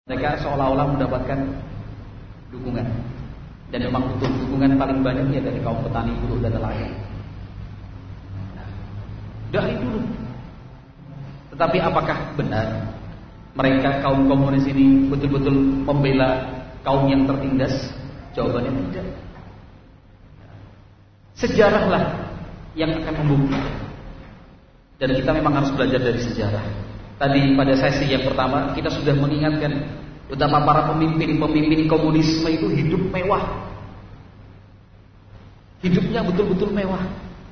Mereka seolah-olah mendapatkan dukungan. Dan memang butuh dukungan paling banyak ya dari kaum petani, buruh dan nelayan. Dari dulu. Tetapi apakah benar mereka kaum komunis ini betul-betul membela kaum yang tertindas? Jawabannya tidak. Sejarahlah yang akan membuktikan. Dan kita memang harus belajar dari sejarah. Tadi pada sesi yang pertama kita sudah mengingatkan betapa para pemimpin komunisme itu hidup mewah. Hidupnya betul-betul mewah.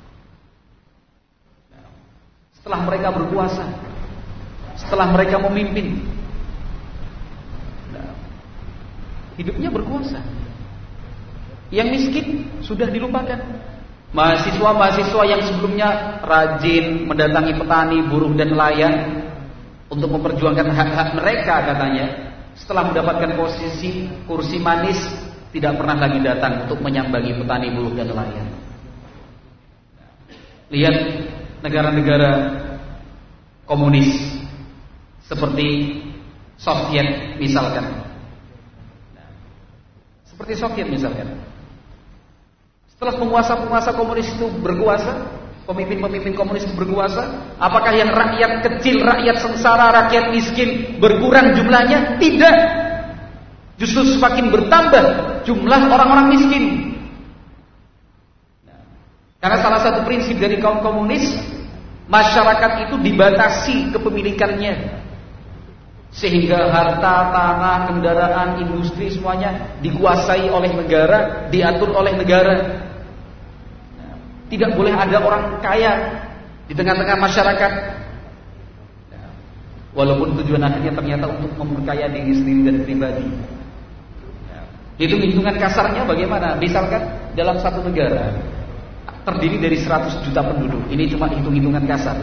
Setelah mereka berkuasa, setelah mereka memimpin, hidupnya berkuasa. Yang miskin sudah dilupakan. Mahasiswa-mahasiswa yang sebelumnya rajin mendatangi petani, buruh dan nelayan untuk memperjuangkan hak-hak mereka katanya, setelah mendapatkan posisi kursi manis tidak pernah lagi datang untuk menyambangi petani, buruh dan nelayan. Lihat negara-negara komunis seperti Soviet misalkan. Seperti Soviet misalkan. Setelah penguasa-penguasa komunis itu berkuasa, pemimpin-pemimpin komunis itu berkuasa, apakah yang rakyat kecil, rakyat sengsara, rakyat miskin berkurang jumlahnya? Tidak. Justru semakin bertambah jumlah orang-orang miskin. Karena salah satu prinsip dari kaum komunis, masyarakat itu dibatasi kepemilikannya, sehingga harta, tanah, kendaraan, industri semuanya dikuasai oleh negara, diatur oleh negara. Tidak boleh ada orang kaya di tengah-tengah masyarakat. Walaupun tujuan akhirnya ternyata untuk memperkaya diri sendiri dan pribadi. Hitung-hitungan kasarnya bagaimana? Misalkan dalam satu negara terdiri dari 100 juta penduduk. Ini cuma hitung-hitungan kasar.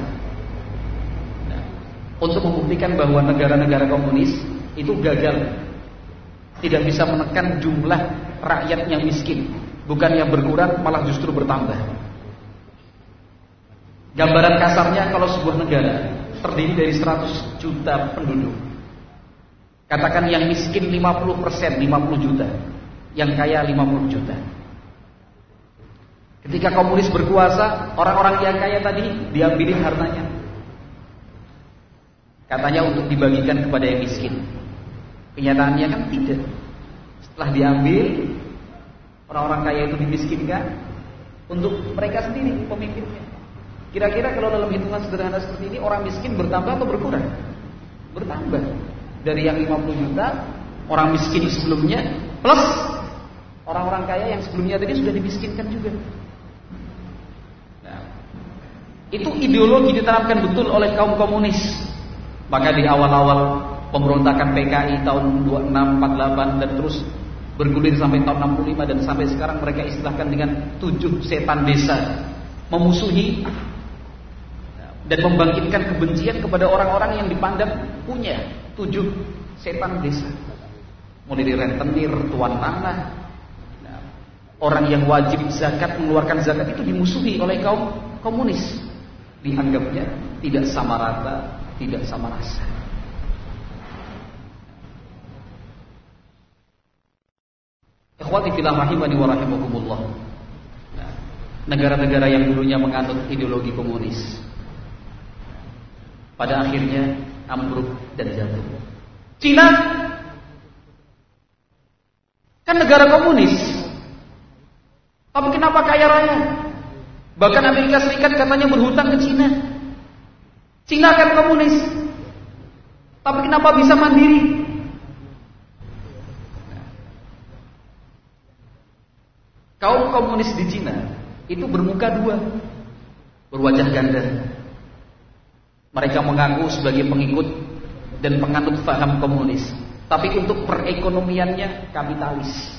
Untuk membuktikan bahwa negara-negara komunis itu gagal, tidak bisa menekan jumlah rakyat yang miskin, bukannya berkurang malah justru bertambah. Gambaran kasarnya, kalau sebuah negara terdiri dari 100 juta penduduk, katakan yang miskin 50%, 50 juta, yang kaya 50 juta. Ketika komunis berkuasa, orang-orang yang kaya tadi diambilin hartanya, katanya untuk dibagikan kepada yang miskin. Kenyataannya kan tidak. Setelah diambil, orang-orang kaya itu dimiskinkan untuk mereka sendiri, pemimpinnya. Kira-kira kalau dalam hitungan sederhana seperti ini, orang miskin bertambah atau berkurang? Bertambah. Dari yang 50 juta orang miskin sebelumnya, plus orang-orang kaya yang sebelumnya tadi sudah dimiskinkan juga. Nah, itu ideologi ditanamkan betul oleh kaum komunis. Maka di awal-awal pemberontakan PKI tahun 2648 dan terus bergulir sampai tahun 65 dan sampai sekarang mereka istilahkan dengan 7 setan desa, memusuhi dan membangkitkan kebencian kepada orang-orang yang dipandang punya 7 setan desa. Mulai dari rentenir, tuan tanah, orang yang wajib zakat, mengeluarkan zakat itu dimusuhi oleh kaum komunis. Dianggapnya tidak sama rata, tidak sama rasa. Ikhwati fillah rahimani wa rahimakumullah. Negara-negara yang dulunya menganut ideologi komunis pada akhirnya ambruk dan jatuh. Cina kan negara komunis, tapi kenapa kaya raya? Bahkan Amerika Serikat katanya berhutang ke Cina. Cina kan komunis, tapi kenapa bisa mandiri? Kaum komunis di Cina itu bermuka dua, berwajah ganda. Mereka mengaku sebagai pengikut dan penganut paham komunis, tapi untuk perekonomiannya kapitalis.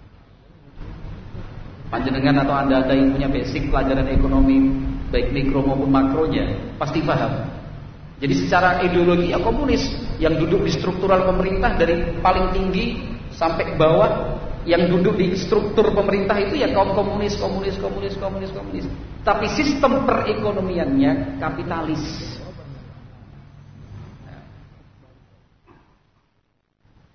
Panjenengan atau anda yang punya basic pelajaran ekonomi, baik mikro maupun makronya, pasti paham. Jadi secara ideologi ya komunis, yang duduk di struktural pemerintah dari paling tinggi sampai ke bawah, yang duduk di struktur pemerintah itu ya kaum komunis. Tapi sistem perekonomiannya kapitalis.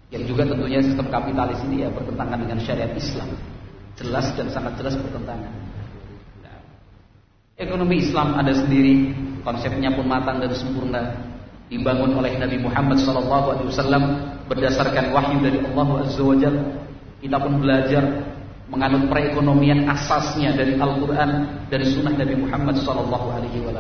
Yang juga tentunya sistem kapitalis ini ya bertentangan dengan syariat Islam. Jelas dan sangat jelas bertentangan. Nah, ekonomi Islam ada sendiri, konsepnya pun matang dan sempurna, dibangun oleh Nabi Muhammad SAW berdasarkan wahyu dari Allah Azza wa Jalla. Kita pun belajar menganut perekonomian asasnya dari Al-Quran, dari sunnah Nabi Muhammad SAW.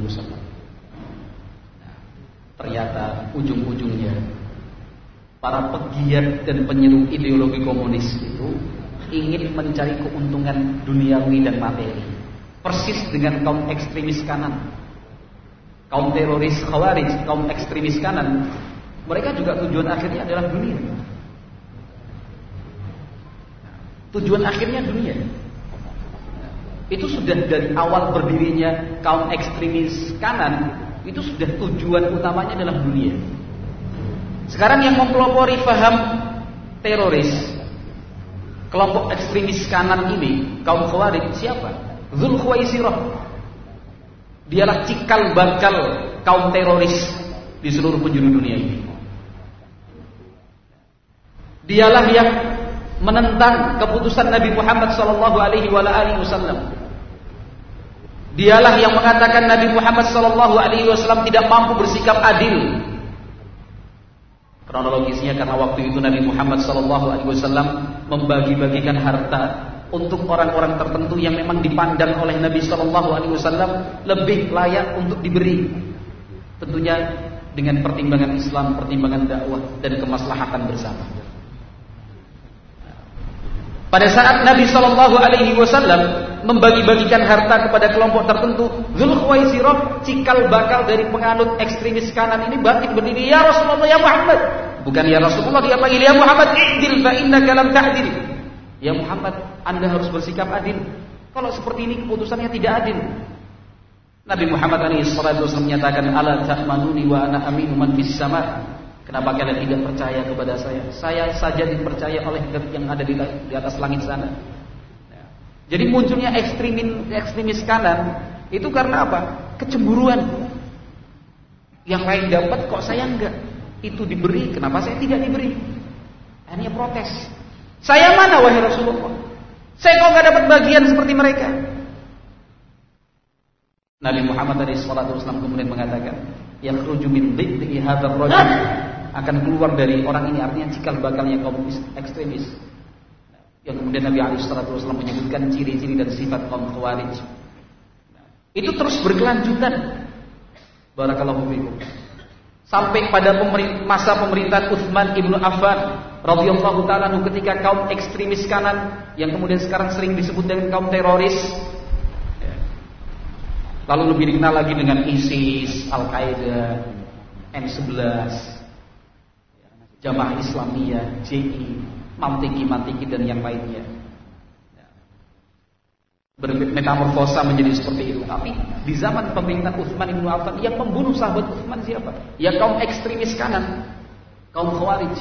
Nah, ternyata ujung-ujungnya para pegiat dan penyeru ideologi komunis itu ingin mencari keuntungan duniawi dan materi, persis dengan kaum ekstremis kanan, kaum teroris Khawarij, kaum ekstremis kanan. Mereka juga tujuan akhirnya adalah dunia. Tujuan akhirnya dunia. Itu sudah dari awal berdirinya kaum ekstremis kanan, itu sudah tujuan utamanya adalah dunia. Sekarang yang mempelopori faham teroris, kelompok ekstremis kanan ini, kaum Khawarij, siapa? Dzul Khuwaisirah. Dialah cikal bakal kaum teroris di seluruh penjuru dunia ini. Dialah yang menentang keputusan Nabi Muhammad SAW. Dialah yang mengatakan Nabi Muhammad SAW tidak mampu bersikap adil. Kronologisnya karena waktu itu Nabi Muhammad SAW membagi-bagikan harta untuk orang-orang tertentu yang memang dipandang oleh Nabi SAW lebih layak untuk diberi. Tentunya dengan pertimbangan Islam, pertimbangan dakwah dan kemaslahatan bersama. Pada saat Nabi SAW membagi-bagikan harta kepada kelompok tertentu, Dzul Khuwaisirah, cikal bakal dari penganut ekstremis kanan ini, bangkit berdiri, ya Rasulullah, ya Muhammad. Bukan ya Rasulullah, dia panggil ya Muhammad, i'dil fa innaka lam ta'dil. Ya Muhammad, Anda harus bersikap adil. Kalau seperti ini keputusannya tidak adil. Nabi Muhammad SAW menyatakan, ala ta'manuni wa ana aminu man fis sama'. Kenapa kalian tidak percaya kepada saya? Saya saja dipercaya oleh yang ada di atas langit sana. Jadi munculnya ekstremis kanan itu karena apa? Kecemburuan. Yang lain dapat kok saya enggak? Itu diberi, kenapa saya tidak diberi? Akhirnya protes. Saya mana wahai Rasulullah? Saya kok enggak dapat bagian seperti mereka? Nabi Muhammad SAW kemudian mengatakan, yakhruju min dhiddi hadzal rajul, akan keluar dari orang ini, artinya cikal bakalnya kaum ekstremis. Yang kemudian Nabi SAW menyebutkan ciri-ciri dan sifat kaum Khawarij. Itu terus berkelanjutan. Barakallahu fiikum. Sampai pada masa pemerintahan Utsman ibnu Affan radhiyallahu taala ketika kaum ekstremis kanan yang kemudian sekarang sering disebut dengan kaum teroris, lalu lebih dikenal lagi dengan ISIS, Al-Qaeda, M11, Jamaah Islamiyah, JI, Mantiki dan yang lainnya. Bermetamorfosa menjadi seperti itu. Tapi di zaman pemerintahan Utsman bin Affan yang membunuh sahabat Utsman siapa? Ya kaum ekstremis kanan, kaum Khawarij.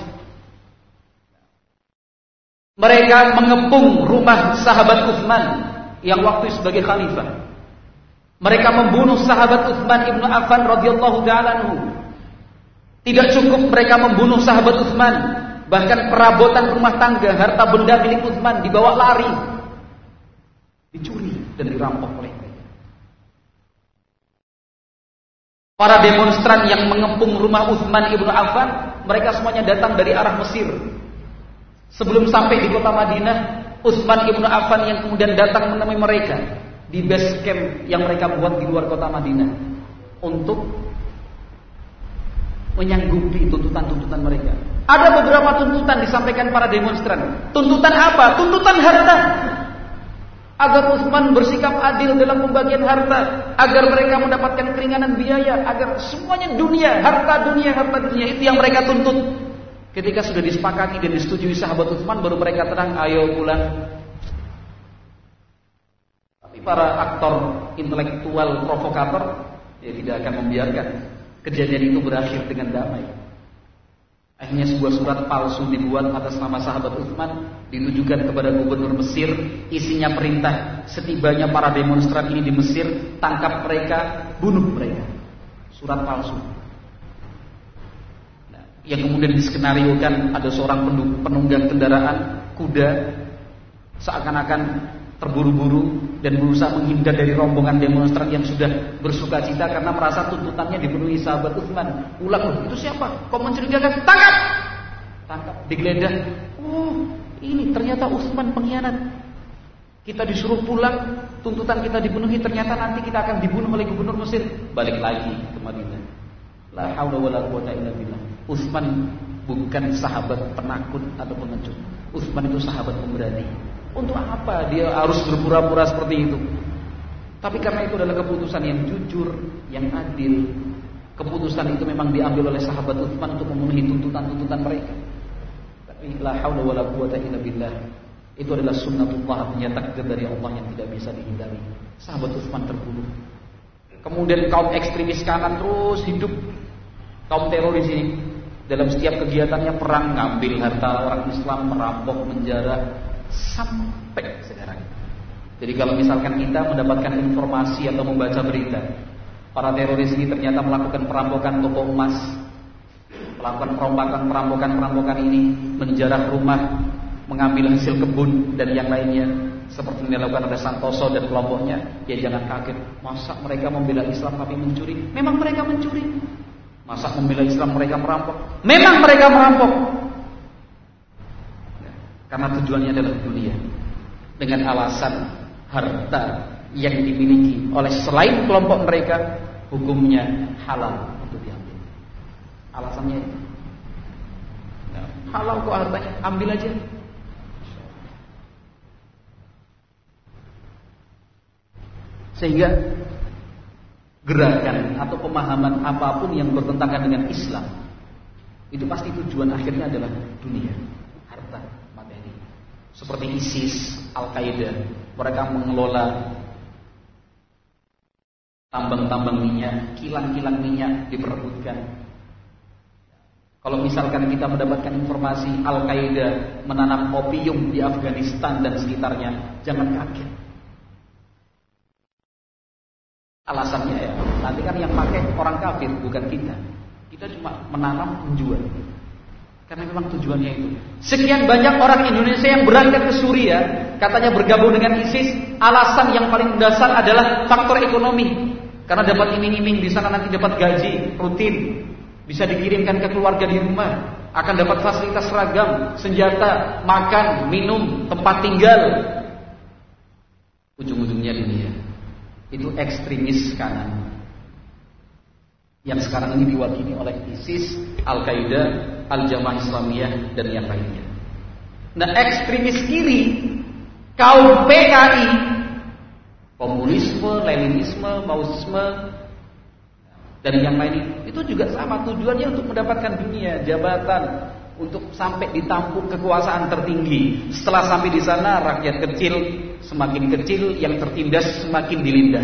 Mereka mengepung rumah sahabat Utsman yang waktu sebagai khalifah. Mereka membunuh sahabat Utsman ibnu Affan radhiyallahu ta'ala anhu. Tidak cukup mereka membunuh sahabat Utsman, bahkan perabotan rumah tangga, harta benda milik Utsman dibawa lari, dicuri dan dirampok oleh mereka. Para demonstran yang mengepung rumah Utsman ibnu Affan, mereka semuanya datang dari arah Mesir. Sebelum sampai di kota Madinah, Utsman ibnu Affan yang kemudian datang menemui mereka di base camp yang mereka buat di luar kota Madinah untuk menyanggupi tuntutan-tuntutan mereka. Ada beberapa tuntutan disampaikan para demonstran. Tuntutan apa? Tuntutan harta. Agar Utsman bersikap adil dalam pembagian harta, agar mereka mendapatkan keringanan biaya, agar semuanya dunia, harta dunia. Itu yang mereka tuntut. Ketika sudah disepakati dan disetujui sahabat Utsman, baru mereka tenang, ayo pulang. Para aktor intelektual provokator tidak akan membiarkan kejadian itu berakhir dengan damai. Akhirnya sebuah surat palsu dibuat atas nama sahabat Utsman, ditujukan kepada gubernur Mesir, isinya perintah setibanya para demonstran ini di Mesir, tangkap mereka, bunuh mereka. Surat palsu. Nah, yang kemudian diskenariokan ada seorang penunggang kendaraan kuda seakan-akan terburu-buru dan berusaha menghindar dari rombongan demonstran yang sudah bersukacita karena merasa tuntutannya dipenuhi sahabat Utsman. Ulang, itu siapa? Kau mencurigakan? Tangkap! Tangkap, digeledah. Oh, ini ternyata Utsman pengkhianat. Kita disuruh pulang, tuntutan kita dipenuhi, ternyata nanti kita akan dibunuh oleh gubernur Mesir. Balik lagi ke Madinah. La haula wala quwata illa billah. Utsman bukan sahabat penakut atau pengecut. Utsman itu sahabat pemberani. Untuk apa dia harus berpura-pura seperti itu? Tapi karena itu adalah keputusan yang jujur, yang adil. Keputusan itu memang diambil oleh sahabat Utsman untuk memenuhi tuntutan-tuntutan mereka. Tapi la haula wala quwata illa billah. Itu adalah sunnatullah, takdir dari Allah yang tidak bisa dihindari. Sahabat Utsman terbunuh. Kemudian kaum ekstremis kanan terus hidup. Kaum teroris ini dalam setiap kegiatannya perang, ngambil harta orang Islam, merampok, menjara, sampai sekarang. Jadi kalau misalkan kita mendapatkan informasi atau membaca berita, para teroris ini ternyata melakukan perampokan toko emas, melakukan perampokan ini, menjarah rumah, mengambil hasil kebun dan yang lainnya, seperti yang dilakukan oleh Santoso dan kelompoknya, ya jangan kaget. Masa mereka membela Islam tapi mencuri? Memang mereka mencuri. Masa membela Islam mereka merampok? Memang mereka merampok. Karena tujuannya adalah dunia. Dengan alasan harta yang dimiliki oleh selain kelompok mereka, hukumnya halal untuk diambil. Alasannya itu. Halal kok hartanya, ambil aja. Sehingga gerakan atau pemahaman apapun yang bertentangan dengan Islam, itu pasti tujuan akhirnya adalah dunia, harta, materi. Seperti ISIS, Al-Qaeda, mereka mengelola tambang-tambang minyak, kilang-kilang minyak diperebutkan. Kalau misalkan kita mendapatkan informasi Al-Qaeda menanam opium di Afghanistan dan sekitarnya, jangan kaget. Alasannya ya, nanti kan yang pakai orang kafir, bukan kita. Kita cuma menanam, menjual. Karena memang tujuannya itu. Sekian banyak orang Indonesia yang berangkat ke Suriah, katanya bergabung dengan ISIS. Alasan yang paling mendasar adalah faktor ekonomi. Karena dapat iming-iming di sana nanti dapat gaji rutin, bisa dikirimkan ke keluarga di rumah, akan dapat fasilitas seragam, senjata, makan, minum, tempat tinggal. Ujung-ujungnya dunia. Itu ekstremis kanan yang sekarang ini diwakili oleh ISIS, Al-Qaeda, Al-Jamaah Islamiyah dan yang lainnya. Nah, ekstremis kiri, kaum PKI, komunisme, Leninisme, Maoisme dan yang lainnya, itu juga sama tujuannya untuk mendapatkan dunia, jabatan, untuk sampai ditampuk kekuasaan tertinggi. Setelah sampai di sana, rakyat kecil semakin kecil, yang tertindas semakin dilindas.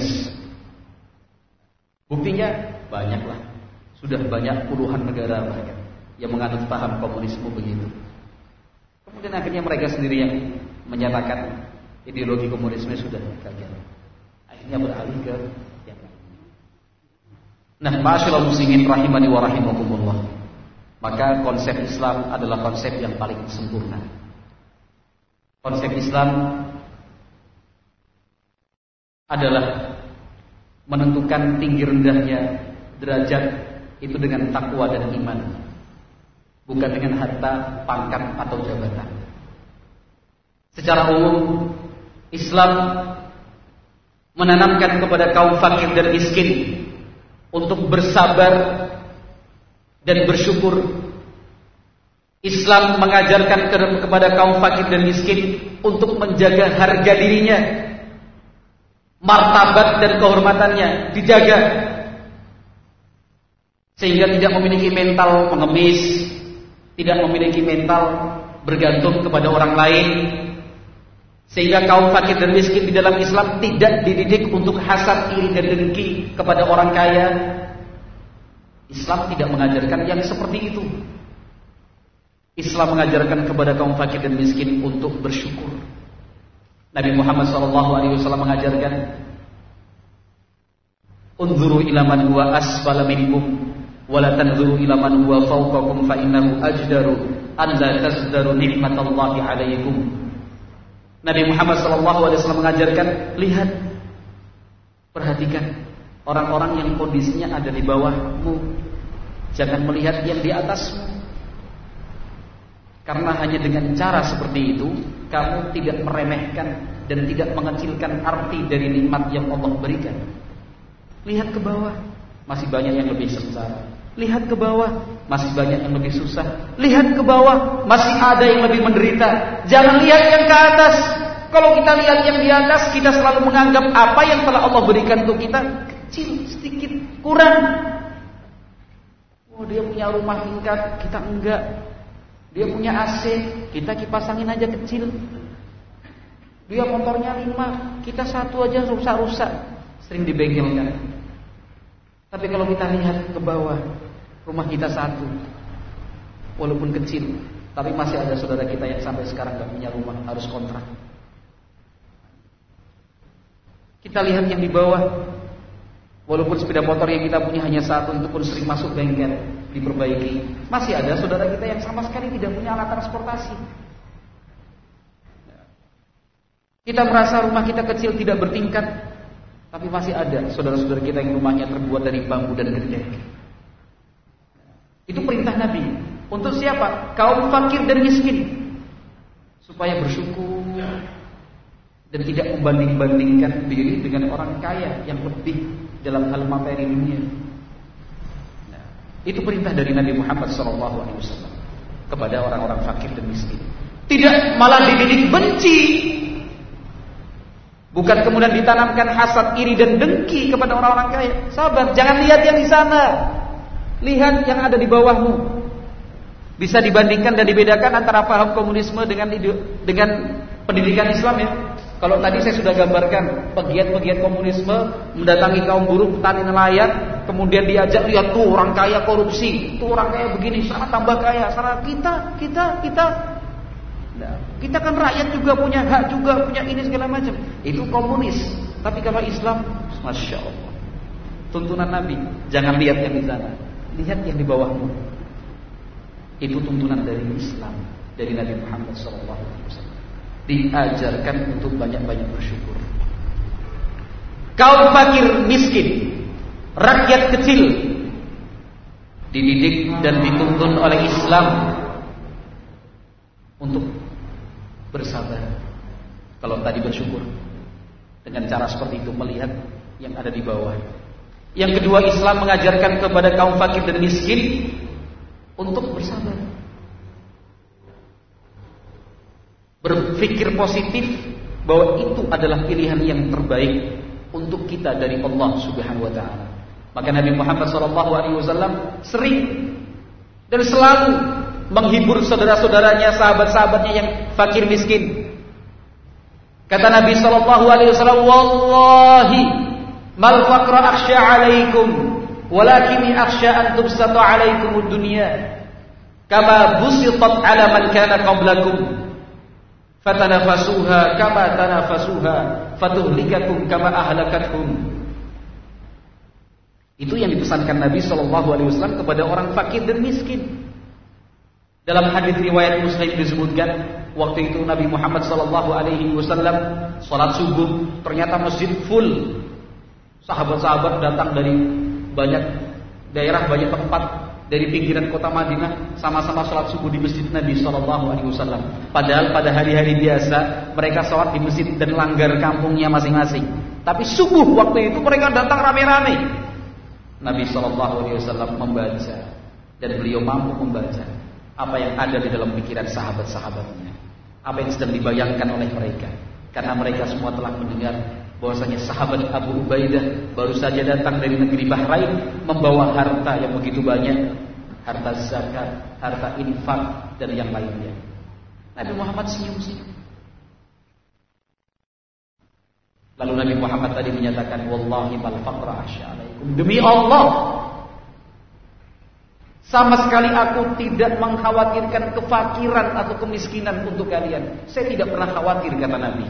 Buktinya banyaklah, sudah banyak puluhan negara bahkan yang menganut paham komunisme begitu. Kemudian akhirnya mereka sendiri yang menyatakan ideologi komunisme sudah gagal. Akhirnya beralih ke yang lain. Nah, ma'asyiral muslimin rahimani wa rahimakumullah. Maka konsep Islam adalah konsep yang paling sempurna. Konsep Islam adalah menentukan tinggi rendahnya derajat itu dengan takwa dan iman, bukan dengan harta, pangkat atau jabatan. Secara umum, Islam menanamkan kepada kaum fakir dan miskin untuk bersabar dan bersyukur. Islam mengajarkan kepada kaum fakir dan miskin untuk menjaga harga dirinya, martabat dan kehormatannya dijaga, sehingga tidak memiliki mental pengemis, tidak memiliki mental bergantung kepada orang lain. Sehingga kaum fakir dan miskin di dalam Islam tidak dididik untuk hasad, iri dan dengki kepada orang kaya. Islam tidak mengajarkan yang seperti itu. Islam mengajarkan kepada kaum fakir dan miskin untuk bersyukur. Nabi Muhammad SAW mengajarkan, "Unzuru ila man huwa asfala minkum Wala tanzuru ila man huwa fawqakum fa innahu ajdaru an la tazdaru ni'matallahi 'alaikum. Nabi Muhammad SAW mengajarkan, lihat, perhatikan orang-orang yang kondisinya ada di bawahmu. Jangan melihat yang di atasmu. Karena hanya dengan cara seperti itu, kamu tidak meremehkan dan tidak mengecilkan arti dari nikmat yang Allah berikan. Lihat ke bawah, masih banyak yang lebih sengsara. Lihat ke bawah, masih banyak yang lebih susah. Lihat ke bawah, masih ada yang lebih menderita. Jangan lihat yang ke atas. Kalau kita lihat yang di atas, kita selalu menganggap apa yang telah Allah berikan untuk kita kecil, sedikit, kurang. Oh, dia punya rumah tingkat, kita enggak. Dia punya AC, kita kipas angin aja kecil. Dia motornya 5, kita 1 aja rusak-rusak, sering dibengkelkan. Tapi kalau kita lihat ke bawah, rumah kita 1, walaupun kecil, tapi masih ada saudara kita yang sampai sekarang gak punya rumah, harus kontrak. Kita lihat yang di bawah, walaupun sepeda motor yang kita punya hanya 1, itu pun sering masuk bengkel, diperbaiki. Masih ada saudara kita yang sama sekali tidak punya alat transportasi. Kita merasa rumah kita kecil, tidak bertingkat, tapi masih ada saudara-saudara kita yang rumahnya terbuat dari bambu dan genteng. Itu perintah Nabi. Untuk siapa? Kaum fakir dan miskin, supaya bersyukur dan tidak membanding-bandingkan diri dengan orang kaya yang lebih dalam hal materi dunia. Itu perintah dari Nabi Muhammad SAW kepada orang-orang fakir dan miskin. Tidak malah dididik benci. Bukan kemudian ditanamkan hasad, iri dan dengki kepada orang-orang kaya. Sabar, jangan lihat yang di sana. Lihat yang ada di bawahmu. Bisa dibandingkan dan dibedakan antara paham komunisme dengan pendidikan Islam ya. Kalau tadi saya sudah gambarkan pegiat-pegiat komunisme mendatangi kaum buruh, petani, nelayan, kemudian diajak, lihat tuh orang kaya korupsi, tuh orang kaya begini, sana tambah kaya, sana kita. Nah, kita kan rakyat juga punya hak, juga punya ini segala macam. Itu komunis. Tapi kalau Islam, masya Allah, tuntunan Nabi, jangan lihat yang di sana, lihat yang di bawahmu. Itu tuntunan dari Islam, dari Nabi Muhammad SAW. Diajarkan untuk banyak-banyak bersyukur. Kaum fakir miskin, rakyat kecil, dididik dan dituntun oleh Islam untuk bersabar. Kalau tadi bersyukur dengan cara seperti itu, melihat yang ada di bawah. Yang kedua, Islam mengajarkan kepada kaum fakir dan miskin untuk bersabar, berpikir positif bahwa itu adalah pilihan yang terbaik untuk kita dari Allah Subhanahu wa taala. Maka Nabi Muhammad SAW sering dan selalu menghibur saudara-saudaranya, sahabat-sahabatnya yang fakir miskin. Kata Nabi SAW, "Wallahi mal faqra akhsha 'alaikum, walakinni akhsha an tubsata 'alaikum ad-dunya kama busitat 'ala man kana qablakum." Fatanafasuha kama tanafasuha fatuhlikakum kama ahlakathum. Itu yang dipesankan Nabi SAW kepada orang fakir dan miskin. Dalam hadis riwayat Muslim disebutkan, waktu itu Nabi Muhammad SAW salat subuh, ternyata masjid full. Sahabat-sahabat datang dari banyak daerah, banyak tempat, dari pinggiran kota Madinah, sama-sama sholat subuh di masjid Nabi SAW. Padahal pada hari-hari biasa mereka sholat di masjid dan langgar kampungnya masing-masing. Tapi subuh waktu itu mereka datang rame-rame. Nabi SAW membaca, dan beliau mampu membaca apa yang ada di dalam pikiran sahabat-sahabatnya, apa yang sedang dibayangkan oleh mereka. Karena mereka semua telah mendengar bahwasanya sahabat Abu Ubaidah baru saja datang dari negeri Bahrain membawa harta yang begitu banyak, harta zakat, harta infak dan yang lainnya. Nabi Muhammad senyum-senyum. Lalu Nabi Muhammad tadi menyatakan, "Wallahi mal faqra akhsha 'alaikum." Demi Allah, sama sekali aku tidak mengkhawatirkan kefakiran atau kemiskinan untuk kalian. Saya tidak pernah khawatir, kata Nabi.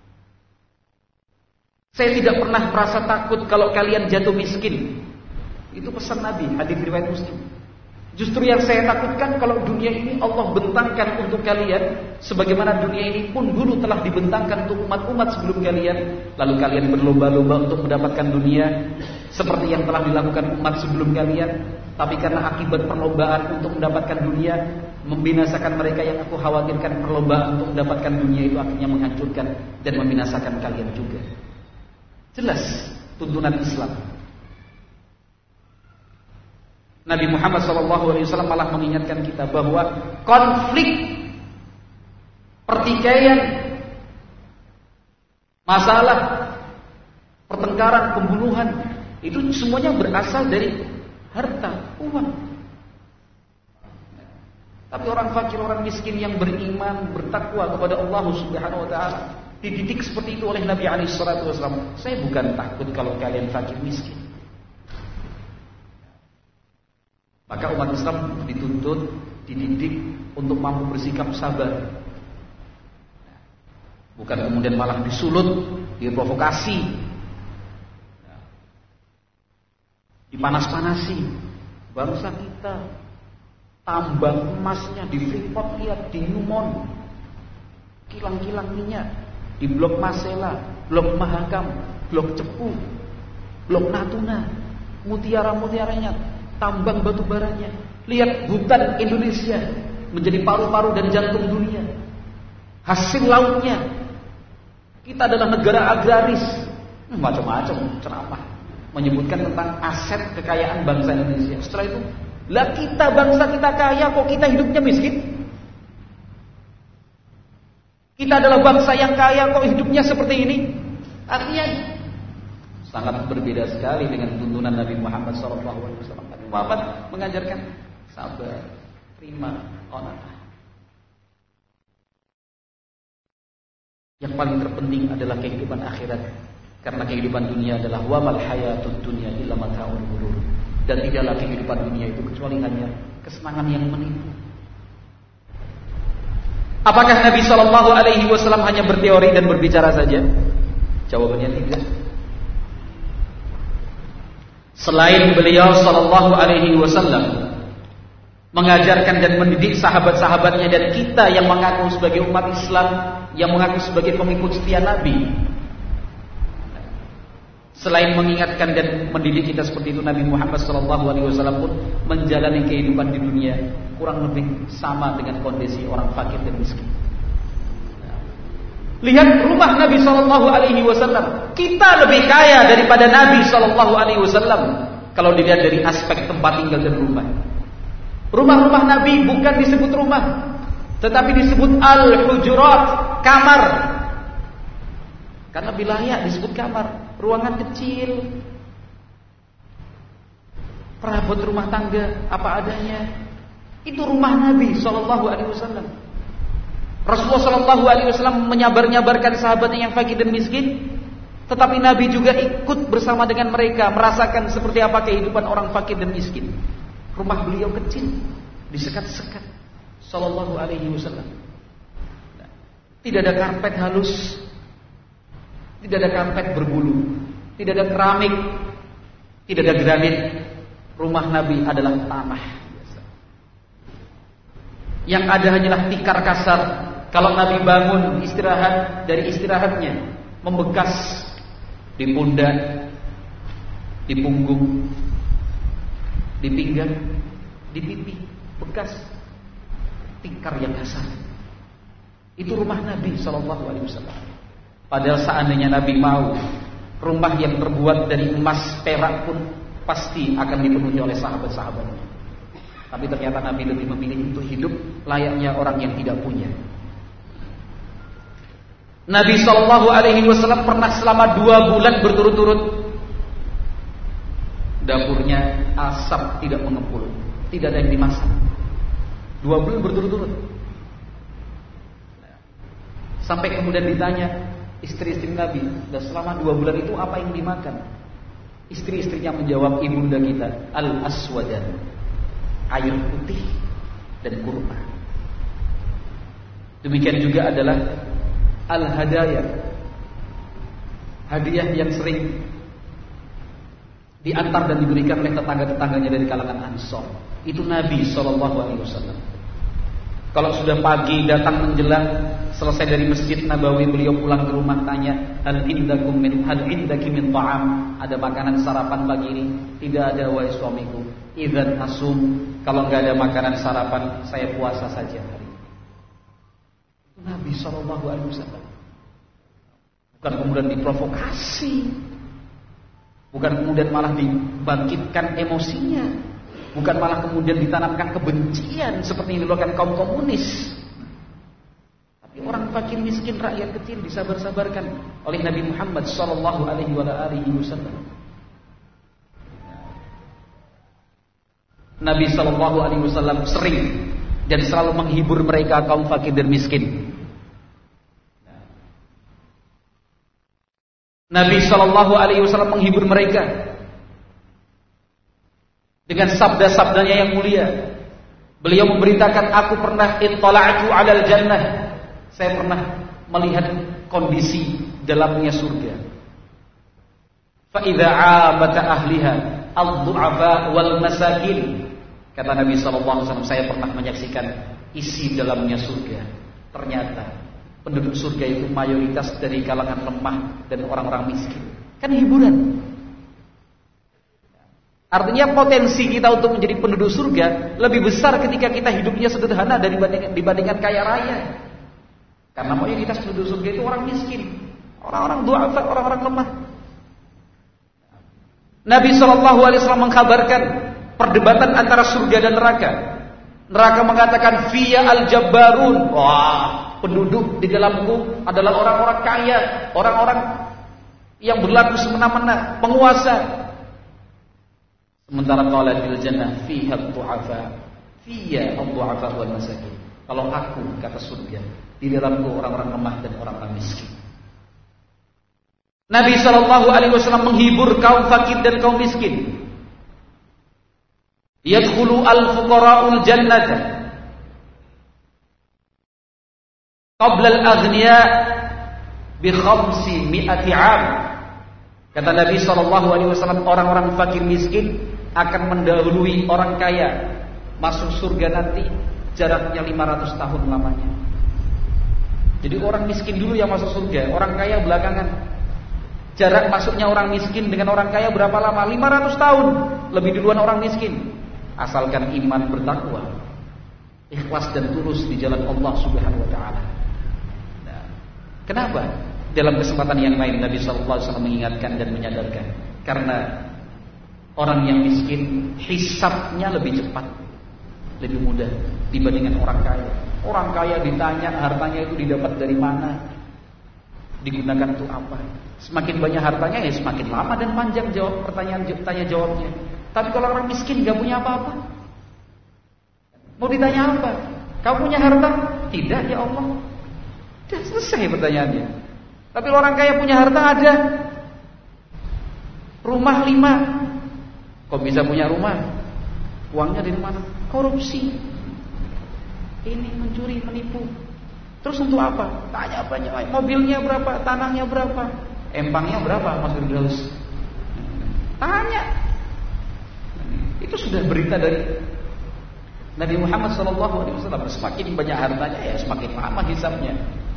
Saya tidak pernah merasa takut kalau kalian jatuh miskin. Itu pesan Nabi, hadis riwayat Muslim. Justru yang saya takutkan kalau dunia ini Allah bentangkan untuk kalian, sebagaimana dunia ini pun dulu telah dibentangkan untuk umat-umat sebelum kalian, lalu kalian berlomba-lomba untuk mendapatkan dunia seperti yang telah dilakukan umat sebelum kalian. Tapi karena akibat perlombaan untuk mendapatkan dunia membinasakan mereka, yang aku khawatirkan perlombaan untuk mendapatkan dunia itu akhirnya menghancurkan dan membinasakan kalian juga. Jelas tuntunan Islam. Nabi Muhammad SAW malah mengingatkan kita bahwa konflik, pertikaian, masalah, pertengkaran, pembunuhan itu semuanya berasal dari harta, uang. Tapi orang fakir, orang miskin yang beriman, bertakwa kepada Allah Subhanahu wa taala dididik seperti itu oleh Nabi SAW. Saya bukan takut kalau kalian fakir miskin. Maka umat Islam dituntut, dididik untuk mampu bersikap sabar. Bukan kemudian malah disulut, diprovokasi, dipanas-panasi. Bangsa kita tambang emasnya di Freeport, lihat di Newmont, kilang-kilang minyak, di Blok Masela, Blok Mahakam, Blok Cepu, Blok Natuna, mutiara-mutiaranya, tambang batu baranya. Lihat hutan Indonesia menjadi paru-paru dan jantung dunia. Hasil lautnya. Kita adalah negara agraris. Macam-macam ceramah menyebutkan tentang aset kekayaan bangsa Indonesia. Setelah itu, lah kita bangsa kita kaya kok kita hidupnya miskin? Kita adalah bangsa yang kaya kok hidupnya seperti ini? Artinya sangat berbeda sekali dengan tuntunan Nabi Muhammad SAW. Nabi Muhammad mengajarkan sabar, terima, qanaah. Yang paling terpenting adalah kehidupan akhirat, karena kehidupan dunia adalah wamal hayatud dunya illa mata'ul ghurur. Dan tidaklah kehidupan dunia itu kecuali hanya kesenangan yang menipu. Apakah Nabi SAW hanya berteori dan berbicara saja? Jawabannya tidak. Selain beliau SAW mengajarkan dan mendidik sahabat-sahabatnya dan kita yang mengaku sebagai umat Islam, yang mengaku sebagai pengikut setia Nabi, selain mengingatkan dan mendidik kita seperti itu, Nabi Muhammad SAW pun menjalani kehidupan di dunia kurang lebih sama dengan kondisi orang fakir dan miskin. Lihat rumah Nabi SAW, kita lebih kaya daripada Nabi SAW kalau dilihat dari aspek tempat tinggal dan rumah. Rumah-rumah Nabi bukan disebut rumah, tetapi disebut al-hujurat, kamar. Karena wilayah disebut kamar, ruangan kecil, perabot rumah tangga apa adanya. Itu rumah Nabi SAW. Rasulullah SAW menyabar-nyabarkan sahabatnya yang fakir dan miskin, tetapi Nabi juga ikut bersama dengan mereka merasakan seperti apa kehidupan orang fakir dan miskin. Rumah beliau kecil, disekat-sekat, sallallahu alaihi wasallam. Tidak ada karpet halus, tidak ada karpet berbulu, tidak ada keramik, tidak ada granit. Rumah Nabi adalah tanah biasa. Yang ada hanyalah tikar kasar. Kalau Nabi bangun istirahat, dari istirahatnya membekas di pundak, di punggung, di pinggang, di pipi, bekas tikar yang kasar. Itu rumah Nabi SAW. Padahal seandainya Nabi mau, rumah yang terbuat dari emas perak pun pasti akan dipenuhi oleh sahabat-sahabatnya. Tapi ternyata Nabi lebih memilih untuk hidup layaknya orang yang tidak punya. Nabi SAW pernah selama 2 bulan berturut-turut dapurnya asap tidak mengepul, tidak ada yang dimasak. 2 bulan berturut-turut. Sampai kemudian ditanya istri-istri Nabi, dan selama 2 bulan itu apa yang dimakan? Istri-istrinya menjawab, ibunda kita, al-aswadan, air putih dan kurma. Demikian juga adalah al-hadaya, hadiah yang sering diantar dan diberikan oleh tetangga-tetangganya dari kalangan Ansor. Itu Nabi SAW. Kalau sudah pagi datang menjelang selesai dari Masjid Nabawi, beliau pulang ke rumah tanya, hal indaki min ta'am, ada makanan sarapan pagi ini? Tidak ada, wahai suamiku. Idzan asum, kalau enggak ada makanan sarapan, saya puasa saja hari ini. Itu Nabi SAW. Bukan kemudian diprovokasi, bukan kemudian malah dibangkitkan emosinya, bukan malah kemudian ditanamkan kebencian seperti yang dilakukan kaum komunis. Tapi orang fakir miskin rakyat kecil disabar-sabarkan oleh Nabi Muhammad SAW. Nabi SAW sering dan selalu menghibur mereka kaum fakir dan miskin. Nabi SAW menghibur mereka dengan sabda-sabdanya yang mulia. Beliau memberitakan, aku pernah ittala'tu 'alal jannah. Saya pernah melihat kondisi dalamnya surga. Fa idza 'abata ahliha ad-du'afa wal masakin. Kata Nabi SAW, saya pernah menyaksikan isi dalamnya surga. Ternyata penduduk surga itu mayoritas dari kalangan lemah dan orang-orang miskin. Kan hiburan. Artinya potensi kita untuk menjadi penduduk surga lebih besar ketika kita hidupnya sederhana dibandingkan kaya raya. Karena mayoritas penduduk surga itu orang miskin, orang-orang du'afa, orang-orang lemah. Nabi SAW mengkabarkan perdebatan antara surga dan neraka. Neraka mengatakan fiya al-jabbarun. Wah, penduduk di dalamku adalah orang-orang kaya, orang-orang yang berlaku semena-mena, penguasa. Sementara qala fil jannah fiha ad-du'afa, fiya ad-du'afa wal masakin. Kalau aku, kata surga, di dalamku orang-orang lemah dan orang-orang miskin. Nabi SAW menghibur kaum fakir dan kaum miskin. Yadkhulu al-fuqara'ul jannata qabla al-aghniya bi 500 'am. Kata Nabi SAW, orang-orang fakir miskin akan mendahului orang kaya masuk surga nanti, jaraknya 500 tahun lamanya. Jadi orang miskin dulu yang masuk surga, orang kaya belakangan. Jarak masuknya orang miskin dengan orang kaya berapa lama? 500 tahun, lebih duluan orang miskin. Asalkan iman bertakwa, ikhlas dan tulus di jalan Allah Subhanahu wa taala. Nah, kenapa? Dalam kesempatan yang lain Nabi sallallahu alaihi wasallam mengingatkan dan menyadarkan, karena orang yang miskin hisabnya lebih cepat, lebih mudah dibandingkan orang kaya. Orang kaya ditanya hartanya itu didapat dari mana, digunakan untuk apa. Semakin banyak hartanya ya semakin lama dan panjang jawab pertanyaan tanya jawabnya. Tapi kalau orang miskin gak punya apa-apa, mau ditanya apa? Kamu punya harta? Tidak ya Allah. Sudah selesai pertanyaannya. Tapi kalau orang kaya punya harta ada. Rumah 5. Kok bisa punya rumah? Uangnya dari mana? Korupsi. Ini mencuri, menipu. Terus untuk apa? Tanya banyak. Mobilnya berapa? Tanahnya berapa? Empangnya berapa Mas Firdaus? Tanya. Itu sudah berita dari Nabi Muhammad SAW. Semakin banyak hartanya ya semakin lama hisabnya.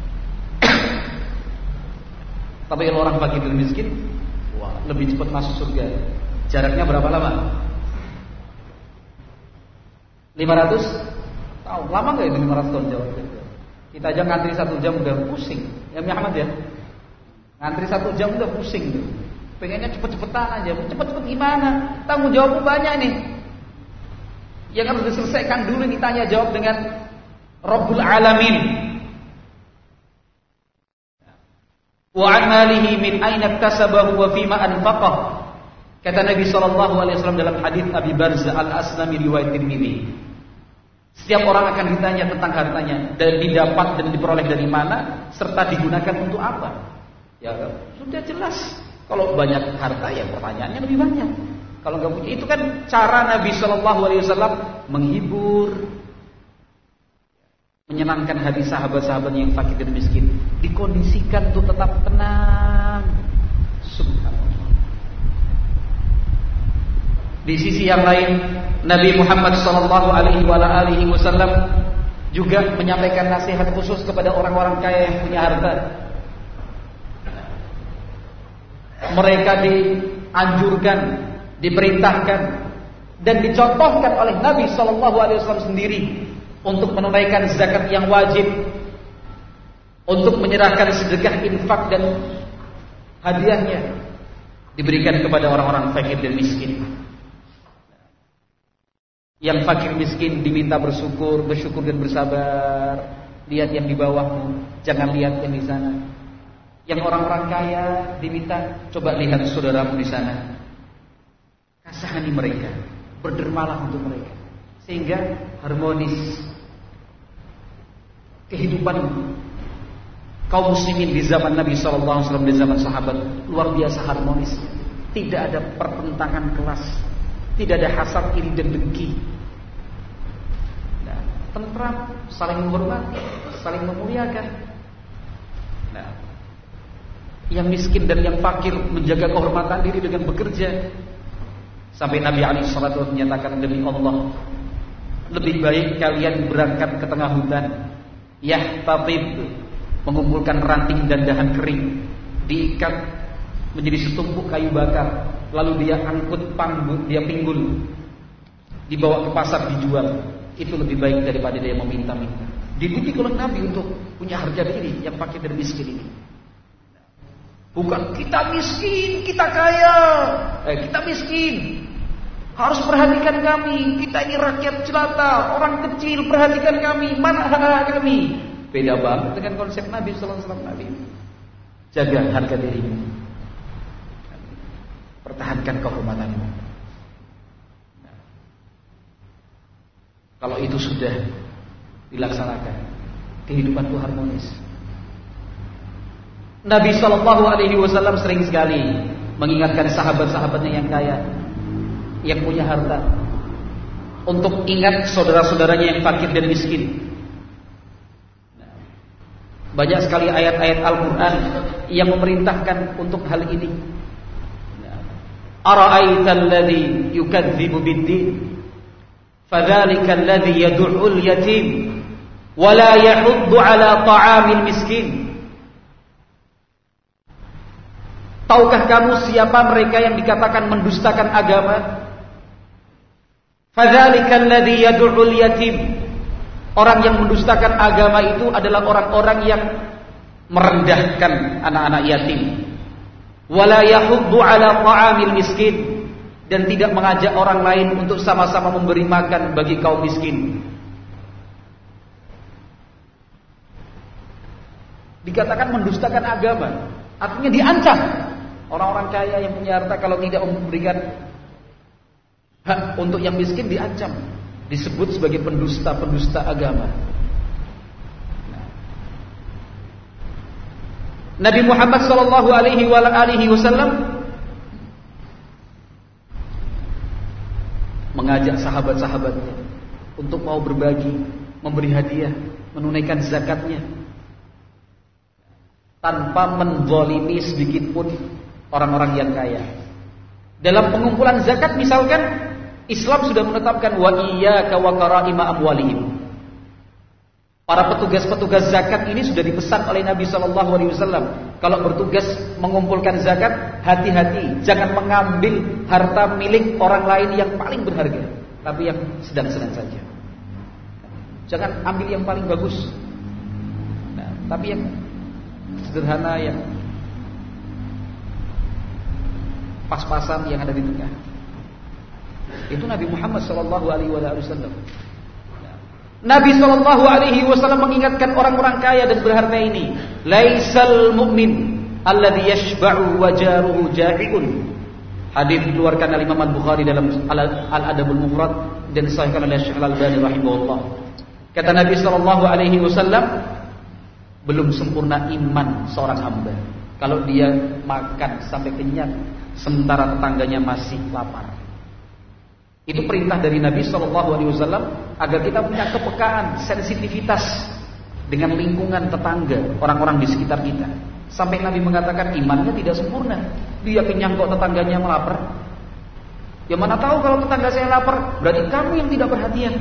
Tapi kalau orang fakir dan miskin, wah, lebih cepat masuk surga. Jaraknya berapa lama? 500 tahun. Lama gak itu 500 tahun jauh? Kita aja ngantri 1 jam udah pusing. Ya Muhammad ya, ngantri 1 jam udah pusing tuh. Pengennya cepet-cepetan aja. Cepet-cepet gimana? Tanggung jawabmu banyak nih. Yang harus diselesaikan dulu nih, tanya jawab dengan Rabbul Alamin. Wa an malihi min aina iktasabahu wa fima anfaqah. Kata Nabi SAW dalam hadis Abi Barzah Al-Aslami riwayat Tirmidzi. Setiap orang akan ditanya tentang hartanya, dan didapat dan diperoleh dari mana, serta digunakan untuk apa. Ya sudah jelas. Kalau banyak harta ya pertanyaannya lebih banyak. Kalau nggak punya, itu kan cara Nabi SAW menghibur, menyenangkan hati sahabat-sahabat yang fakir dan miskin, dikondisikan untuk tetap tenang. Subhanallah. Di sisi yang lain, Nabi Muhammad SAW juga menyampaikan nasihat khusus kepada orang-orang kaya yang punya harta. Mereka dianjurkan, diperintahkan, dan dicontohkan oleh Nabi SAW sendiri untuk menunaikan zakat yang wajib, untuk menyerahkan sedekah, infak dan hadiahnya diberikan kepada orang-orang fakir dan miskin. Yang fakir miskin diminta bersyukur dan bersabar. Lihat yang di bawahmu, jangan lihat yang di sana. Yang orang-orang kaya diminta, coba lihat saudaramu di sana. Kasihani mereka, berdermalah untuk mereka, sehingga harmonis kehidupan kaum muslimin di zaman Nabi SAW, di zaman sahabat, luar biasa harmonis. Tidak ada pertentangan kelas, tidak ada hasad, iri dan dengki. Nah, tentram, saling menghormati, saling memuliakan. Nah, yang miskin dan yang fakir menjaga kehormatan diri dengan bekerja. Sampai Nabi SAW menyatakan, demi Allah, lebih baik kalian berangkat ke tengah hutan, yahtabib, mengumpulkan ranting dan dahan kering, diikat menjadi setumpuk kayu bakar, lalu dia angkut dia pinggul, dibawa ke pasar dijual. Itu lebih baik daripada dia meminta-minta. Dididik oleh Nabi untuk punya harga diri yang fakir dan miskin ini. Bukan kita miskin, kita kaya. Kita miskin, harus perhatikan kami. Kita ini rakyat jelata, orang kecil, perhatikan kami. Mana hak kami? Beda banget dengan konsep Nabi Sallallahu Alaihi Wasallam. Jaga harga dirimu, pertahankan kehormatanmu. Nah, kalau itu sudah dilaksanakan, kehidupan itu harmonis. Nabi Sallallahu Alaihi Wasallam sering sekali mengingatkan sahabat-sahabatnya yang kaya, yang punya harta, untuk ingat saudara-saudaranya yang fakir dan miskin. Banyak sekali ayat-ayat Al-Quran yang memerintahkan untuk hal ini. Ara'aital ladzi yukadzibu bid-din, fadzalikal ladzi yad'ul yatim wa la yahuddu 'ala ta'amil miskin. Tahukah kamu siapa mereka yang dikatakan mendustakan agama? Fadzalikal ladzi yad'ul yatim. Orang yang mendustakan agama itu adalah orang-orang yang merendahkan anak-anak yatim. Wala yahuddu 'ala ta'amil miskin, dan tidak mengajak orang lain untuk sama-sama memberi makan bagi kaum miskin. Dikatakan mendustakan agama, artinya diancam. Orang-orang kaya yang punya harta kalau tidak memberikan hak untuk yang miskin diancam, disebut sebagai pendusta agama. Nabi Muhammad sallallahu alaihi wasallam mengajak sahabat-sahabatnya untuk mau berbagi, memberi hadiah, menunaikan zakatnya, tanpa menzalimi sedikit pun orang-orang yang kaya. Dalam pengumpulan zakat misalkan, Islam sudah menetapkan wa iyyaka wa karaima amwalihim. Para petugas-petugas zakat ini sudah dipesan oleh Nabi SAW, kalau bertugas mengumpulkan zakat, hati-hati, jangan mengambil harta milik orang lain yang paling berharga, tapi yang sedang-sedang saja. Jangan ambil yang paling bagus, tapi yang sederhana, yang pas-pasan, yang ada di tengah. Itu Nabi Muhammad SAW. Nabi SAW mengingatkan orang-orang kaya dan berharta ini, laisal mu'min alladhi yashba'u wa jaruhu ja'iun. Hadis dikeluarkan oleh Imam Al-Bukhari dalam Al-Adabul Mufrad dan disahihkan oleh Syekh Al-Albani rahimahullah. Kata Nabi SAW, belum sempurna iman seorang hamba kalau dia makan sampai kenyang sementara tetangganya masih lapar. Itu perintah dari Nabi SAW agar kita punya kepekaan, sensitivitas dengan lingkungan tetangga, orang-orang di sekitar kita. Sampai Nabi mengatakan imannya tidak sempurna, dia kenyang kok tetangganya melapar. Ya mana tahu kalau tetangga saya lapar, berarti kamu yang tidak perhatian.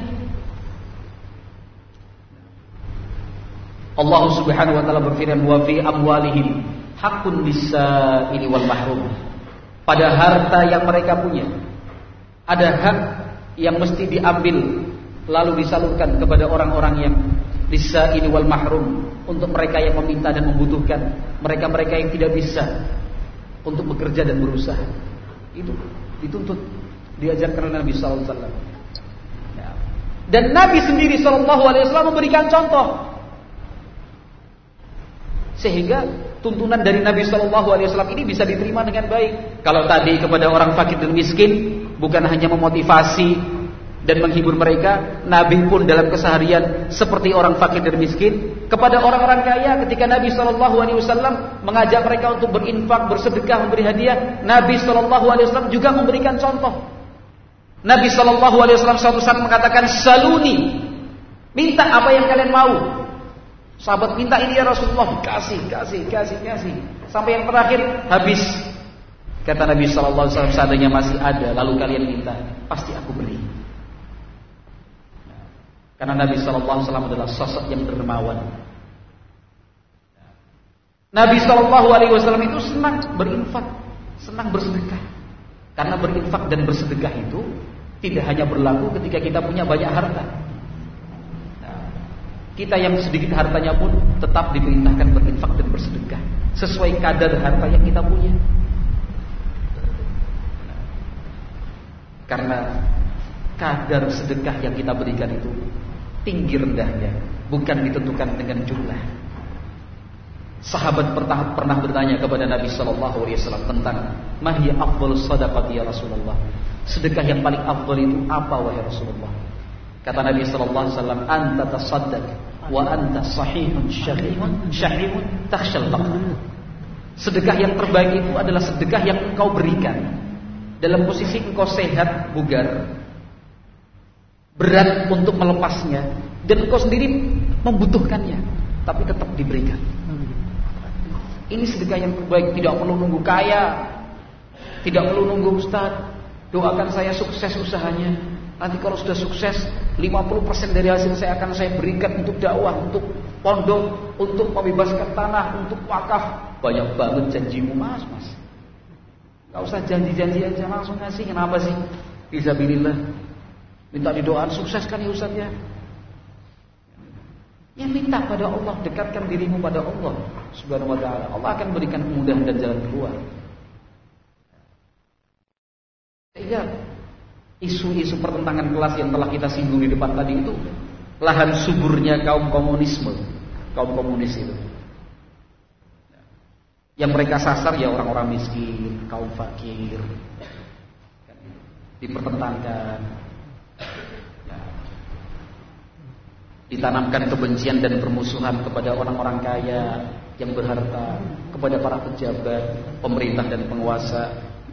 Allah Subhanahu wa taala berfirman, "Wa fi amwalihim haqqun lis-sa'ili wal mahrum." Pada harta yang mereka punya ada hak yang mesti diambil lalu disalurkan kepada orang-orang yang lis-sa'ili wal mahrum, untuk mereka yang meminta dan membutuhkan, mereka-mereka yang tidak bisa untuk bekerja dan berusaha. Itu dituntut, diajarkan oleh Nabi sallallahu alaihi wasallam. Dan Nabi sendiri sallallahu alaihi wasallam memberikan contoh. Sehingga tuntunan dari Nabi sallallahu alaihi wasallam ini bisa diterima dengan baik. Kalau tadi kepada orang fakir dan miskin bukan hanya memotivasi dan menghibur mereka, Nabi pun dalam keseharian seperti orang fakir dan miskin. Kepada orang-orang kaya, ketika Nabi SAW mengajak mereka untuk berinfak, bersedekah, memberi hadiah, Nabi SAW juga memberikan contoh. Nabi SAW suatu saat mengatakan, "Saluni, minta apa yang kalian mau." Sahabat minta ini ya Rasulullah, kasih. Sampai yang terakhir habis. Kata Nabi SAW, "Seandainya masih ada lalu kalian minta, pasti aku beri." Karena Nabi SAW adalah sosok yang dermawan. Nabi SAW itu senang berinfak, senang bersedekah. Karena berinfak dan bersedekah itu tidak hanya berlaku ketika kita punya banyak harta. Kita yang sedikit hartanya pun tetap diperintahkan berinfak dan bersedekah sesuai kadar harta yang kita punya. Karena kadar sedekah yang kita berikan itu tinggi rendahnya, bukan ditentukan dengan jumlah. Sahabat pernah bertanya kepada Nabi sallallahu alaihi wasallam tentang mahya afdhalus shadaqati ya Rasulullah. Sedekah yang paling afdal itu apa wahai Rasulullah? Kata Nabi sallallahu alaihi wasallam, "Anta tasaddaq wa anta sahihun syahihun takhshal faqr." Sedekah yang terbaik itu adalah sedekah yang engkau berikan dalam posisi engkau sehat, bugar, berat untuk melepasnya, dan engkau sendiri membutuhkannya, tapi tetap diberikan. Ini sedekah yang terbaik. Tidak perlu nunggu kaya, tidak perlu nunggu ustaz, doakan saya sukses usahanya. Nanti kalau sudah sukses, 50% dari hasil saya akan saya berikan untuk dakwah, untuk pondok, untuk membebaskan tanah, untuk wakaf. Banyak banget janjimu mas. Gak usah janji-janji aja, langsung ngasih. Kenapa sih? Fisabilillah. Minta didoakan sukses kan ya Ustaz ya. Ya minta pada Allah, dekatkan dirimu pada Allah Subhanahu wa taala. Allah akan berikan kemudahan dan jalan keluar. Sehingga isu-isu pertentangan kelas yang telah kita singgung di depan tadi itu lahan suburnya kaum komunis itu. Yang mereka sasar ya orang-orang miskin, kaum fakir. Dipertentangkan. Ditanamkan kebencian dan permusuhan kepada orang-orang kaya yang berharta, kepada para pejabat, pemerintah dan penguasa.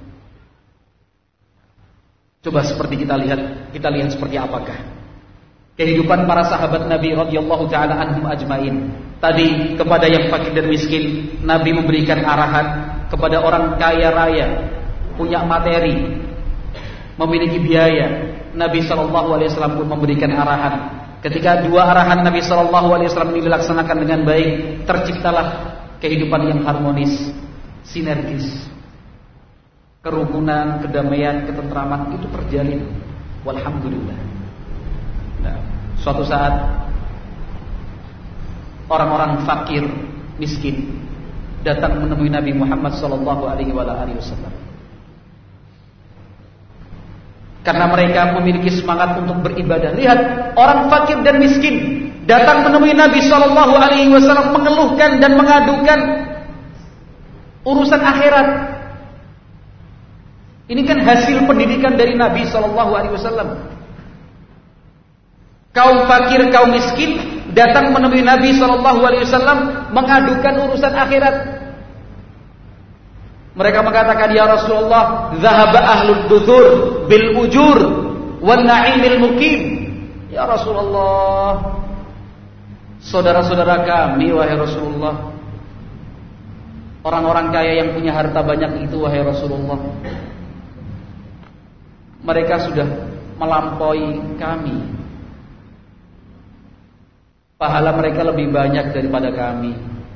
Coba seperti kita lihat seperti apakah kehidupan para sahabat Nabi radhiyallahu taala anhum ajmain. Tadi kepada yang fakir dan miskin, Nabi memberikan arahan. Kepada orang kaya raya, punya materi, memiliki biaya, Nabi SAW pun memberikan arahan. Ketika dua arahan Nabi SAW ini dilaksanakan dengan baik, terciptalah kehidupan yang harmonis, sinergis, kerukunan, kedamaian, ketentraman itu terjalin. Walhamdulillah. Nah, suatu saat orang-orang fakir, miskin datang menemui Nabi Muhammad SAW. Karena mereka memiliki semangat untuk beribadah. Lihat, orang fakir dan miskin datang menemui Nabi SAW, mengeluhkan dan mengadukan urusan akhirat. Ini kan hasil pendidikan dari Nabi SAW. Kaum fakir, kaum miskin datang menemui Nabi SAW, mengadukan urusan akhirat. Mereka mengatakan, "Ya Rasulullah, zahaba ahlud duthur bil ujur wan na'imil muqim." Ya Rasulullah, saudara-saudara kami wahai Rasulullah, orang-orang kaya yang punya harta banyak itu wahai Rasulullah, mereka sudah melampaui kami. Pahala mereka lebih banyak daripada kami.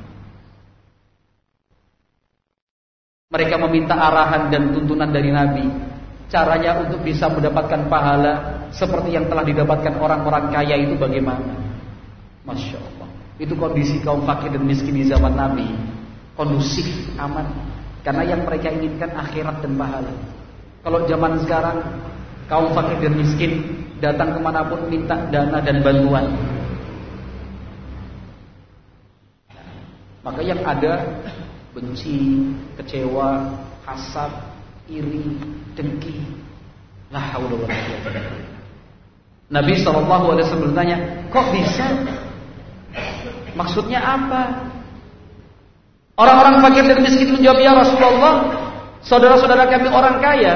Mereka meminta arahan dan tuntunan dari Nabi. Caranya untuk bisa mendapatkan pahala seperti yang telah didapatkan orang-orang kaya itu bagaimana? Masya Allah. Itu kondisi kaum fakir dan miskin di zaman Nabi. Kondusif, aman. Karena yang mereka inginkan akhirat dan pahala. Kalau zaman sekarang kaum fakir dan miskin datang kemanapun minta dana dan bantuan. Maka yang ada benci, kecewa, hasad, iri, dengki. La haula wala quwwata illa billah. Nabi SAW bertanya, kok bisa? Maksudnya apa? Orang-orang fakir dan miskin menjawab, ya Rasulullah, saudara-saudara kami orang kaya,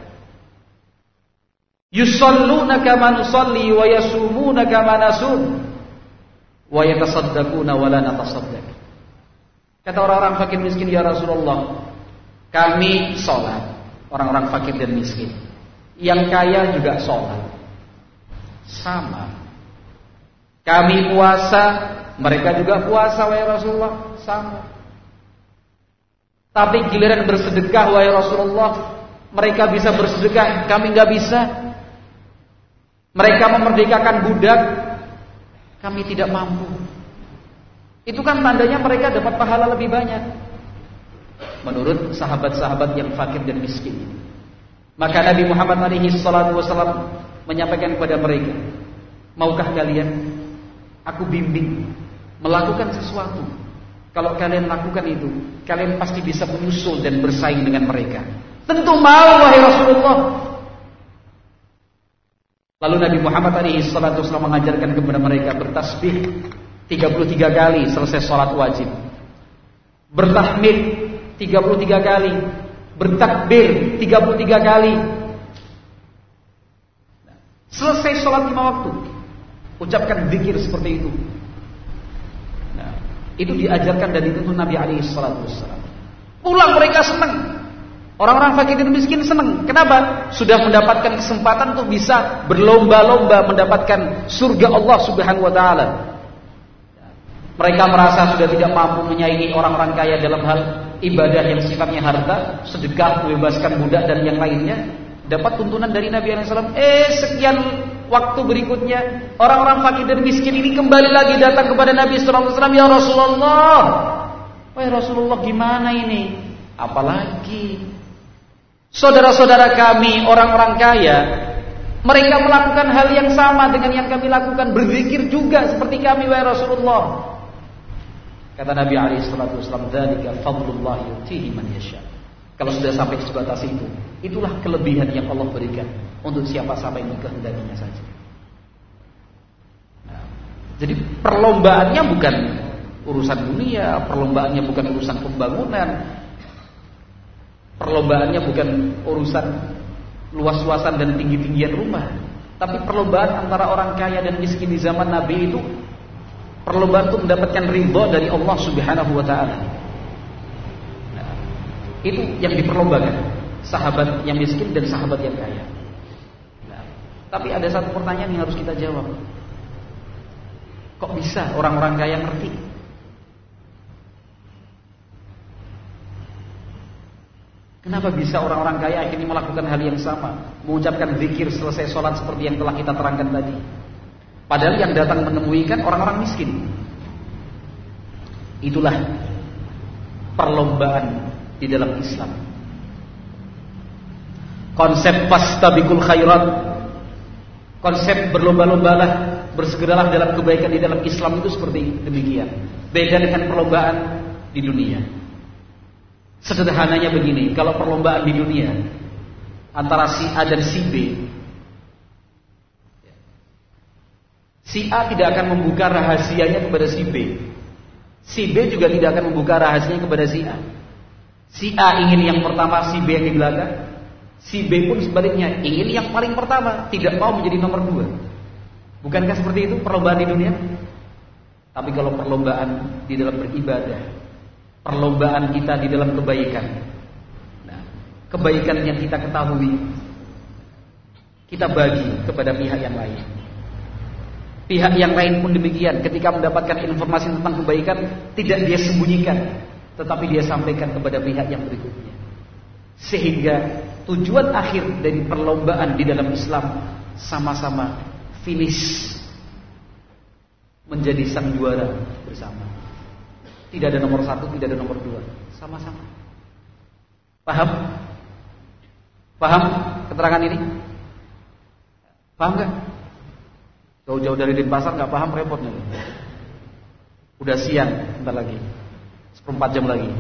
yusalluna kama nusalli wa yasumuna kama nasum wa yatasaddaquna wa la natasaddaq. Kata orang-orang fakir miskin, ya Rasulullah, kami sholat, orang-orang fakir dan miskin. Yang kaya juga sholat, sama. Kami puasa, mereka juga puasa, wahai Rasulullah, sama. Tapi giliran bersedekah, wahai Rasulullah, mereka bisa bersedekah, kami nggak bisa. Mereka memerdekakan budak, kami tidak mampu. Itu kan tandanya mereka dapat pahala lebih banyak menurut sahabat-sahabat yang fakir dan miskin. Maka Nabi Muhammad SAW menyampaikan kepada mereka, maukah kalian aku bimbing melakukan sesuatu? Kalau kalian lakukan itu, kalian pasti bisa menyusul dan bersaing dengan mereka. Tentu mau, wahai Rasulullah. Lalu Nabi Muhammad SAW mengajarkan kepada mereka bertasbih 33 kali selesai sholat wajib, bertahmid 33 kali, bertakbir 33 kali. Selesai sholat 5 waktu, ucapkan zikir seperti itu. Nah, itu diajarkan dan dituntun Nabi SAW. Pulang mereka senang. Orang-orang fakir dan miskin senang. Kenapa? Sudah mendapatkan kesempatan untuk bisa berlomba-lomba mendapatkan surga Allah Subhanahu wa taala. Mereka merasa sudah tidak mampu menyaingi orang-orang kaya dalam hal ibadah yang sifatnya harta, sedekah, membebaskan budak dan yang lainnya. Dapat tuntunan dari Nabi SAW. Sekian waktu berikutnya, orang-orang fakir dan miskin ini kembali lagi datang kepada Nabi SAW. Ya Rasulullah, wahai Rasulullah, gimana ini? Apalagi saudara-saudara kami, orang-orang kaya, mereka melakukan hal yang sama dengan yang kami lakukan, berzikir juga seperti kami, wahai Rasulullah. Kata Nabi SAW, dzalika fadlullah yu'tihi man yasha. Kalau sudah sampai sebatas itu, itulah kelebihan yang Allah berikan untuk siapa-siapa yang dikehendakinya saja. Nah, jadi perlombaannya bukan urusan dunia, perlombaannya bukan urusan pembangunan, perlombaannya bukan urusan luas-luasan dan tinggi-tinggian rumah, tapi perlombaan antara orang kaya dan miskin di zaman Nabi itu perlombaan untuk mendapatkan ridha dari Allah Subhanahu wa taala. Nah, itu yang diperlombakan, sahabat yang miskin dan sahabat yang kaya. Nah, tapi ada satu pertanyaan yang harus kita jawab. Kok bisa orang-orang kaya ngerti? Kenapa bisa orang-orang kaya akhirnya melakukan hal yang sama, mengucapkan zikir selesai sholat seperti yang telah kita terangkan tadi? Padahal yang datang menemui kan orang-orang miskin. Itulah perlombaan di dalam Islam. Konsep fastabiqul khairat, konsep berlomba-lombalah, bersegeralah dalam kebaikan di dalam Islam itu seperti demikian. Beda dengan perlombaan di dunia. Sederhananya begini, kalau perlombaan di dunia antara si A dan si B, si A tidak akan membuka rahasianya kepada si B, si B juga tidak akan membuka rahasianya kepada si A. Si A ingin yang pertama, si B yang di belakang. Si B pun sebaliknya ingin yang paling pertama, tidak mau menjadi nomor 2. Bukankah seperti itu perlombaan di dunia? Tapi kalau perlombaan di dalam beribadah, perlombaan kita di dalam kebaikan, nah, kebaikan yang kita ketahui kita bagi kepada pihak yang lain. Pihak yang lain pun demikian, ketika mendapatkan informasi tentang kebaikan, tidak dia sembunyikan, tetapi dia sampaikan kepada pihak yang berikutnya. Sehingga tujuan akhir dari perlombaan di dalam Islam sama-sama finish menjadi sang juara bersama. Tidak ada nomor 1, tidak ada nomor 2, sama-sama. Paham? Paham keterangan ini? Paham gak? Jauh-jauh dari Denpasar gak paham, repot nih. Udah siang, bentar lagi 1/4 jam lagi.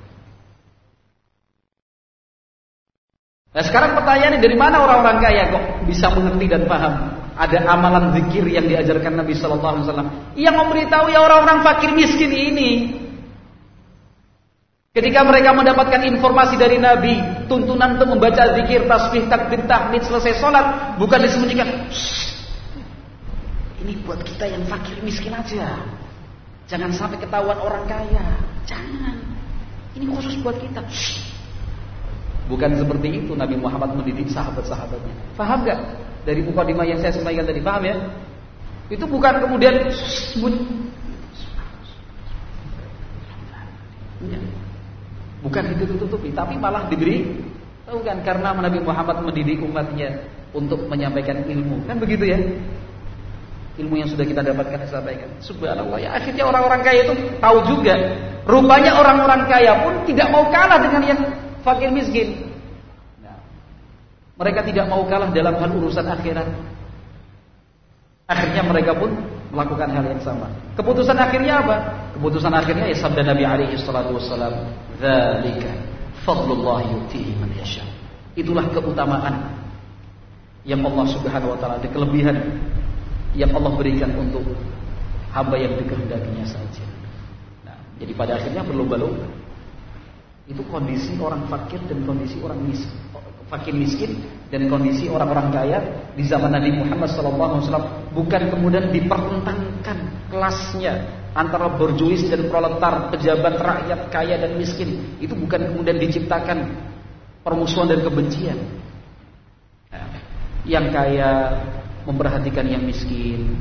Nah sekarang pertanyaannya, dari mana orang-orang kaya kok bisa mengerti dan paham? Ada amalan zikir yang diajarkan Nabi Sallallahu Alaihi Wasallam yang memberitahu ya orang-orang fakir miskin ini. Ketika mereka mendapatkan informasi dari Nabi, tuntunan untuk membaca zikir, tasbih, takbir, tahmid selesai sholat, bukan disembunyikan. Ini buat kita yang fakir miskin aja. Jangan sampai ketahuan orang kaya. Jangan. Ini khusus buat kita. Bukan seperti itu Nabi Muhammad mendidik sahabat-sahabatnya. Paham gak? Dari mukadimah yang saya sampaikan tadi, paham ya? Itu bukan kemudian bukan ditutup-tutupi, tapi malah diberi tahu kan, karena Nabi Muhammad mendidik umatnya untuk menyampaikan ilmu. Kan begitu ya? Ilmu yang sudah kita dapatkan disampaikan. Subhanallah, ya akhirnya orang-orang kaya itu tahu juga. Rupanya orang-orang kaya pun tidak mau kalah dengan yang fakir miskin. Nah, mereka tidak mau kalah dalam hal urusan akhirat. Akhirnya mereka pun melakukan hal yang sama. Keputusan akhirnya apa? Keputusan akhirnya ya sabda Nabi alaihi salatu wassalam, "Dzalika fadlullah yu'tihi man yasha." Itulah keutamaan yang Allah Subhanahu wa taala, ada kelebihan yang Allah berikan untuk hamba yang dikehendakinya saja. Nah, jadi pada akhirnya berlomba-lomba. Itu kondisi orang fakir dan kondisi orang miskin, fakir miskin dan kondisi orang-orang kaya di zaman Nabi Muhammad SAW. Bukan kemudian dipertentangkan kelasnya antara borjuis dan proletar, pejabat, rakyat, kaya dan miskin. Itu bukan kemudian diciptakan permusuhan dan kebencian. Nah, yang kaya memperhatikan yang miskin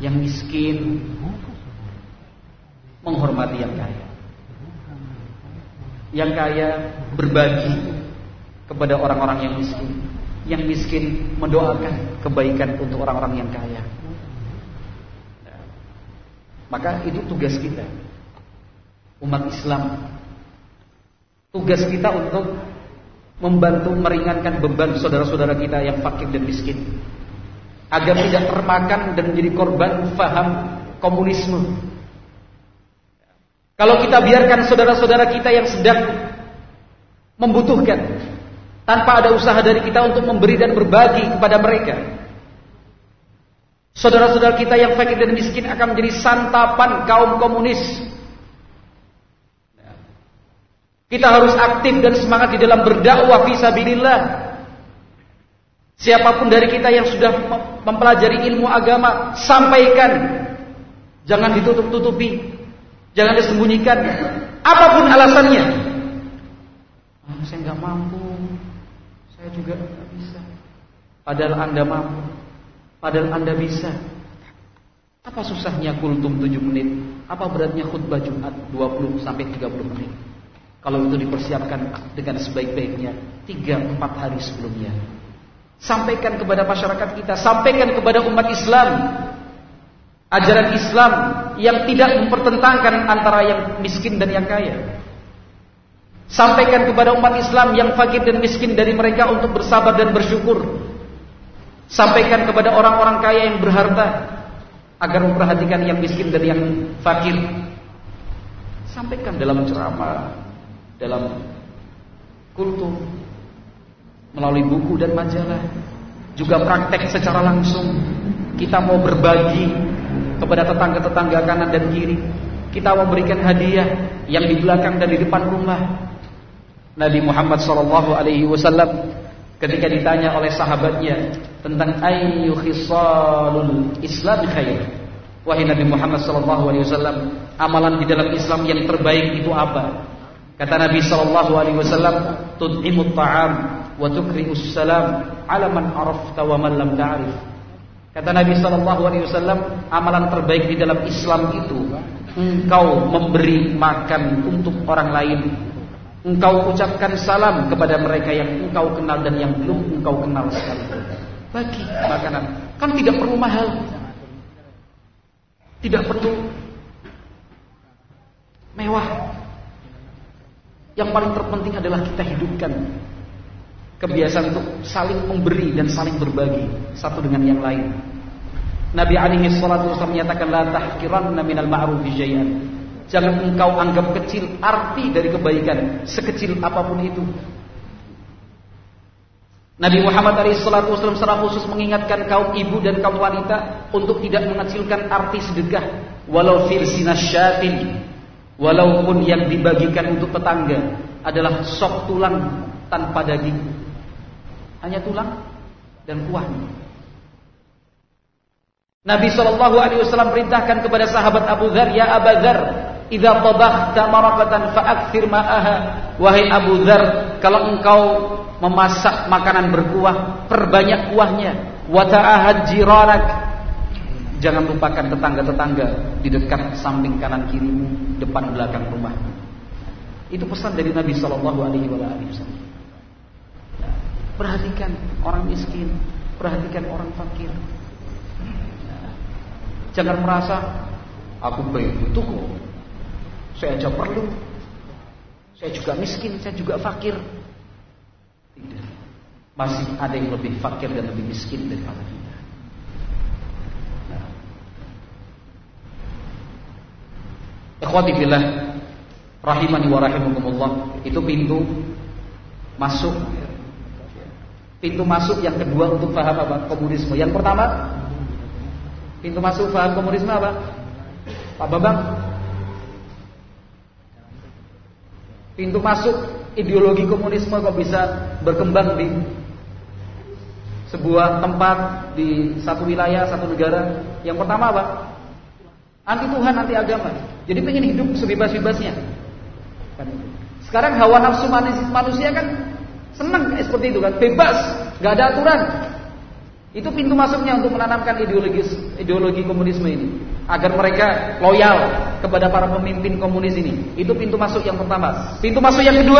menghormati yang kaya. Yang kaya berbagi kepada orang-orang yang miskin mendoakan kebaikan untuk orang-orang yang kaya. Maka itu tugas kita, umat Islam. Tugas kita untuk membantu meringankan beban saudara-saudara kita yang fakir dan miskin, agar tidak termakan dan menjadi korban faham komunisme. Kalau kita biarkan saudara-saudara kita yang sedang membutuhkan, tanpa ada usaha dari kita untuk memberi dan berbagi kepada mereka, saudara-saudara kita yang fakir dan miskin akan menjadi santapan kaum komunis. Kita harus aktif dan semangat di dalam berdakwah fisabilillah. Siapapun dari kita yang sudah mempelajari ilmu agama, sampaikan. Jangan ditutup-tutupi, jangan disembunyikan. Apapun alasannya. Saya nggak mampu, saya juga nggak bisa. Padahal Anda mampu, padahal Anda bisa. Apa susahnya kultum 7 menit? Apa beratnya khutbah Jumat 20-30 menit? Kalau itu dipersiapkan dengan sebaik-baiknya 3-4 hari sebelumnya. Sampaikan kepada masyarakat kita, sampaikan kepada umat Islam ajaran Islam yang tidak mempertentangkan antara yang miskin dan yang kaya. Sampaikan kepada umat Islam yang fakir dan miskin dari mereka untuk bersabar dan bersyukur. Sampaikan kepada orang-orang kaya yang berharta agar memperhatikan yang miskin dan yang fakir. Sampaikan dalam ceramah, dalam kultum, melalui buku dan majalah, juga praktek secara langsung. Kita mau berbagi kepada tetangga-tetangga kanan dan kiri. Kita memberikan hadiah yang di belakang dan di depan rumah. Nabi Muhammad SAW ketika ditanya oleh sahabatnya tentang ayyu khisalul Islam khair, wahai Nabi Muhammad SAW, amalan di dalam Islam yang terbaik itu apa? Kata Nabi SAW, tud'imut ta'am wa tuqri'us salam 'ala man 'arafta wa man lam ta'rif. Kata Nabi sallallahu alaihi wasallam, amalan terbaik di dalam Islam itu engkau memberi makan untuk orang lain. Engkau ucapkan salam kepada mereka yang engkau kenal dan yang belum engkau kenal sekali. Bagi makanan, kan tidak perlu mahal. Tidak perlu mewah. Yang paling terpenting adalah kita hidupkan kebiasaan untuk saling memberi dan saling berbagi satu dengan yang lain. Nabi alaihi salatu wasallam menyatakan, la tahqiranna minal ma'rufi syai'an. Jangan engkau anggap kecil arti dari kebaikan, sekecil apapun itu. Nabi Muhammad SAW secara khusus mengingatkan kaum ibu dan kaum wanita untuk tidak mengecilkan arti sedekah, walau firsinasyatin, walaupun yang dibagikan untuk tetangga adalah sop tulang tanpa daging, hanya tulang dan kuahnya. Nabi SAW perintahkan kepada sahabat Abu Dzar, ya Abu Dzar, idza tabakhta maraqatan fa'akthir ma'aha. Wahai Abu Dzar, kalau engkau memasak makanan berkuah, perbanyak kuahnya. Wa ta'ahad jiranak, jangan lupakan tetangga-tetangga di dekat samping kanan kirimu, depan belakang rumah. Itu pesan dari Nabi sallallahu alaihi wasallam. Perhatikan orang miskin, perhatikan orang fakir. Jangan merasa aku butuh kok, saya aja perlu, saya juga miskin, saya juga fakir. Tidak. Masih ada yang lebih fakir dan lebih miskin daripada kita. Ikhwati fillah, rahimani wa rahimakumullah. Itu pintu masuk. Pintu masuk yang kedua untuk paham apa? Komunisme. Yang pertama, pintu masuk paham komunisme apa? Pak Bambang. Pintu masuk ideologi komunisme kok bisa berkembang di sebuah tempat, di satu wilayah, satu negara. Yang pertama apa? Anti Tuhan, anti agama. Jadi pengen hidup sebebas-bebasnya. Sekarang hawa nafsu manusia kan senang seperti itu kan, bebas, nggak ada aturan. Itu pintu masuknya untuk menanamkan ideologi komunisme ini, agar mereka loyal kepada para pemimpin komunis ini. Itu pintu masuk yang pertama. Pintu masuk yang kedua,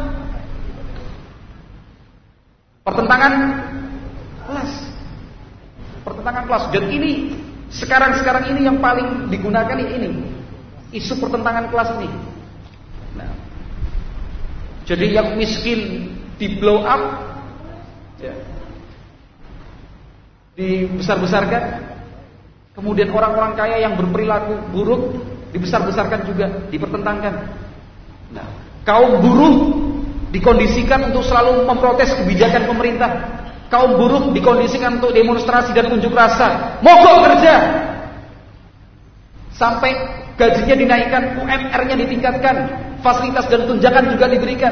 pertentangan kelas. Pertentangan kelas. Dan ini sekarang ini yang paling digunakan ini, isu pertentangan kelas ini. Nah, jadi yang miskin di blow up, ya, dibesar-besarkan. Kemudian orang-orang kaya yang berperilaku buruk dibesar-besarkan juga, dipertentangkan. Nah, kaum buruh dikondisikan untuk selalu memprotes kebijakan pemerintah. Kaum buruh dikondisikan untuk demonstrasi dan unjuk rasa, mogok kerja. Sampai gajinya dinaikkan, UMR-nya ditingkatkan, fasilitas dan tunjangan juga diberikan.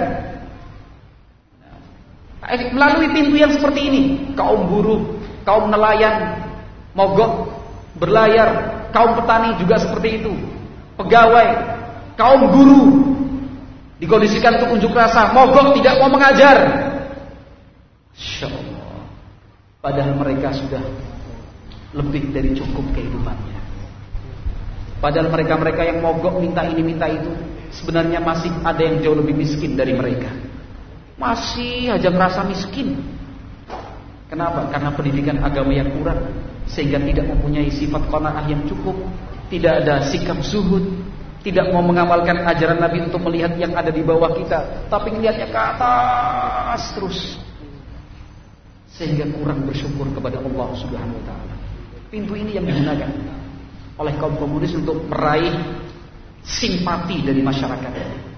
Melalui pintu yang seperti ini, kaum buruh, kaum nelayan mogok berlayar, kaum petani juga seperti itu, pegawai, kaum guru dikondisikan untuk unjuk rasa, mogok, tidak mau mengajar. Insya Allah. Padahal mereka sudah lebih dari cukup kehidupannya. Padahal mereka yang mogok minta ini minta itu, sebenarnya masih ada yang jauh lebih miskin dari mereka. Masih aja merasa miskin. Kenapa? Karena pendidikan agama yang kurang, sehingga tidak mempunyai sifat qanaah yang cukup, tidak ada sikap zuhud, tidak mau mengamalkan ajaran Nabi untuk melihat yang ada di bawah kita, tapi melihatnya ke atas terus, sehingga kurang bersyukur kepada Allah Subhanahu wa taala. Pintu ini yang digunakan oleh kaum komunis untuk meraih simpati dari masyarakat.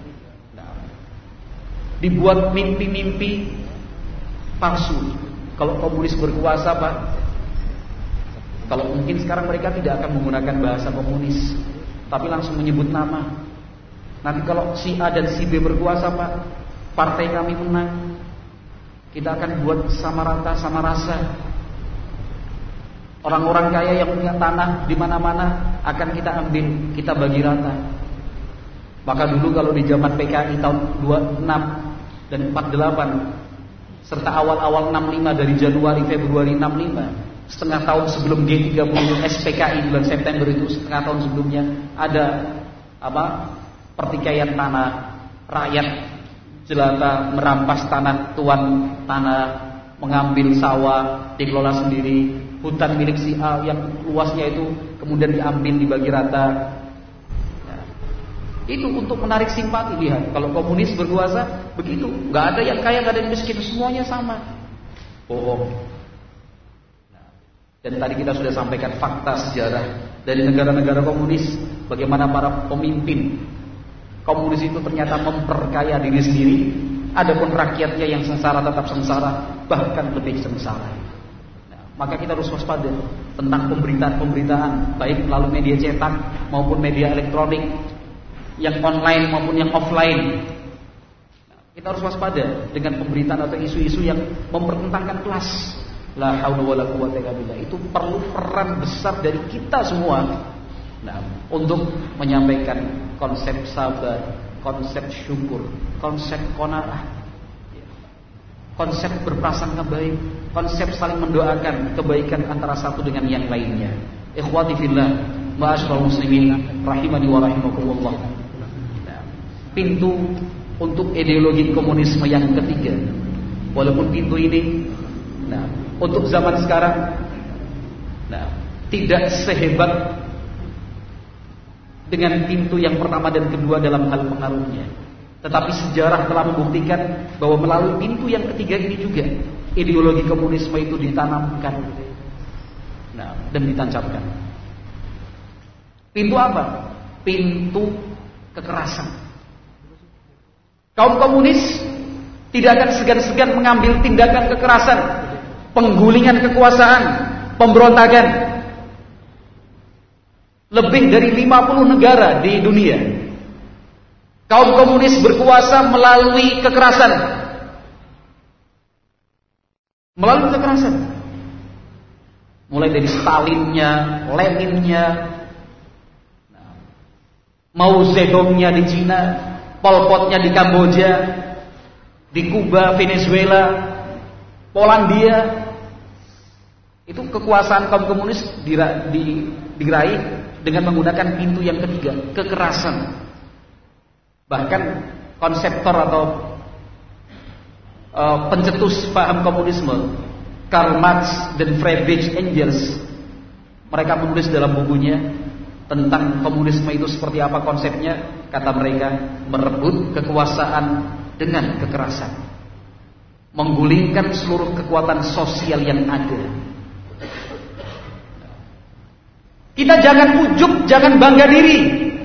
Dibuat mimpi-mimpi palsu. Kalau komunis berkuasa, Pak, kalau mungkin sekarang mereka tidak akan menggunakan bahasa komunis, tapi langsung menyebut nama. Nanti kalau si A dan si B berkuasa, Pak, partai kami menang, kita akan buat sama rata, sama rasa. Orang-orang kaya yang punya tanah di mana-mana akan kita ambil, kita bagi rata. Maka dulu kalau di zaman PKI tahun 26 dan 48, serta awal-awal 65 dari Januari Februari 65, setengah tahun sebelum G30 SPKI bulan September itu, setengah tahun sebelumnya ada pertikaian tanah, rakyat jelata merampas tanah tuan tanah, mengambil sawah dikelola sendiri, hutan milik si A yang luasnya itu kemudian diambil dibagi rata. Itu untuk menarik simpati. Lihat, kalau komunis berkuasa begitu, nggak ada yang kaya, nggak ada yang miskin, semuanya sama. Bohong. Dan tadi kita sudah sampaikan fakta sejarah dari negara-negara komunis, bagaimana para pemimpin komunis itu ternyata memperkaya diri sendiri, adapun rakyatnya yang sengsara tetap sengsara, bahkan lebih sengsara. Maka kita harus waspada tentang pemberitaan-pemberitaan, baik melalui media cetak maupun media elektronik, yang online maupun yang offline. Kita harus waspada dengan pemberitaan atau isu-isu yang mempertentangkan kelas. La haula wala quwwata illa billah. Itu perlu peran besar dari kita semua. Untuk menyampaikan konsep sabar, konsep syukur, konsep qanaah, konsep berprasangka baik, konsep saling mendoakan kebaikan antara satu dengan yang lainnya. Ikhwati fillah, ma'asyiral muslimin rahimani wa rahimakumullah. Pintu untuk ideologi komunisme yang ketiga, walaupun pintu ini untuk zaman sekarang tidak sehebat dengan pintu yang pertama dan kedua dalam hal pengaruhnya, tetapi sejarah telah membuktikan bahwa melalui pintu yang ketiga ini juga ideologi komunisme itu ditanamkan dan ditancapkan. Pintu apa? Pintu kekerasan. Kaum komunis tidak akan segan-segan mengambil tindakan kekerasan, penggulingan kekuasaan, pemberontakan. Lebih dari 50 negara di dunia, kaum komunis berkuasa melalui kekerasan. Melalui kekerasan. Mulai dari Stalinnya, Leninnya, Mao Zedongnya di Cina, Pol Potnya di Kamboja, di Kuba, Venezuela, Polandia. Itu kekuasaan kaum komunis diraih dengan menggunakan pintu yang ketiga, kekerasan. Bahkan konseptor atau pencetus paham komunisme, Karl Marx dan Friedrich Engels, mereka menulis dalam bukunya tentang komunisme itu seperti apa konsepnya. Kata mereka, merebut kekuasaan dengan kekerasan, menggulingkan seluruh kekuatan sosial yang ada. Kita jangan ujub, jangan bangga diri.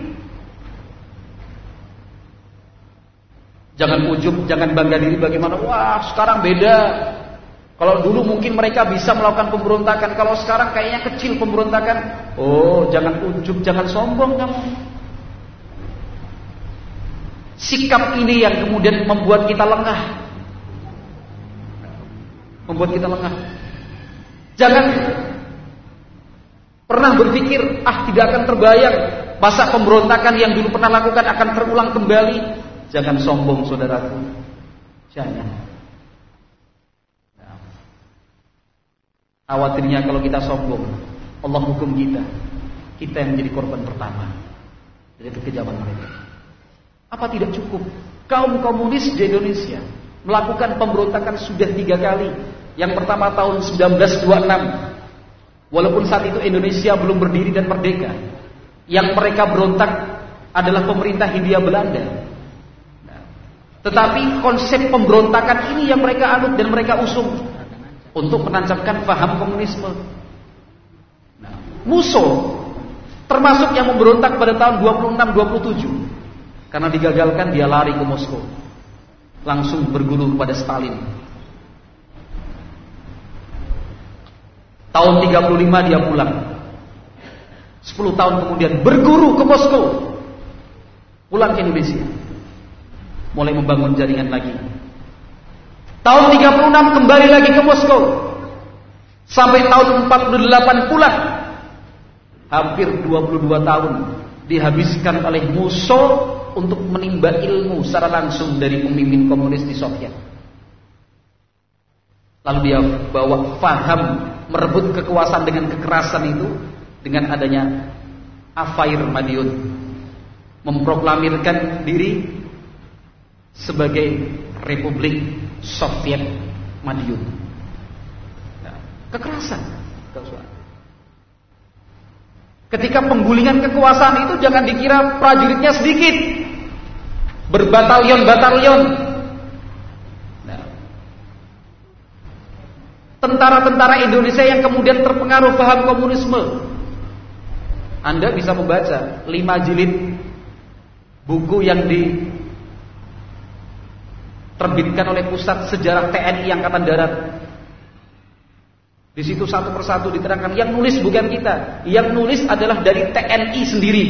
Jangan ujub, jangan bangga diri bagaimana, wah sekarang beda. Kalau dulu mungkin mereka bisa melakukan pemberontakan, kalau sekarang kayaknya kecil pemberontakan. Oh, jangan ujub, jangan sombong kamu. Sikap ini yang kemudian membuat kita lengah. Membuat kita lengah. Jangan pernah berpikir, tidak akan terbayang masa pemberontakan yang dulu pernah lakukan akan terulang kembali. Jangan sombong saudaraku. Jangan. Khawatirnya kalau kita sombong, Allah hukum kita. Kita yang menjadi korban pertama dari kekejaman mereka. Apa tidak cukup? Kaum komunis di Indonesia melakukan pemberontakan sudah 3 kali. Yang pertama tahun 1926. Walaupun saat itu Indonesia belum berdiri dan merdeka, yang mereka berontak adalah pemerintah Hindia Belanda. Tetapi konsep pemberontakan ini yang mereka anut dan mereka usung untuk menancapkan paham komunisme. Musso termasuk yang memberontak pada tahun 26-27. Karena digagalkan dia lari ke Moskow, langsung berguru kepada Stalin. Tahun 35 dia pulang. 10 tahun kemudian berguru ke Moskow, pulang ke Indonesia, mulai membangun jaringan lagi. Tahun 36 kembali lagi ke Moskow, sampai tahun 48 pulang. Hampir 22 tahun dihabiskan oleh Musso untuk menimba ilmu secara langsung dari pemimpin komunis di Soviet. Lalu dia bawa faham merebut kekuasaan dengan kekerasan itu dengan adanya Afair Madiun, memproklamirkan diri sebagai Republik Soviet Madiun. Nah, kekerasan. Ketika penggulingan kekuasaan itu jangan dikira prajuritnya sedikit, berbatalion-batalion. Nah, tentara-tentara Indonesia yang kemudian terpengaruh paham komunisme. Anda bisa membaca 5 jilid buku yang diterbitkan oleh Pusat Sejarah TNI Angkatan Darat. Di situ satu persatu diterangkan, yang nulis bukan kita, yang nulis adalah dari TNI sendiri.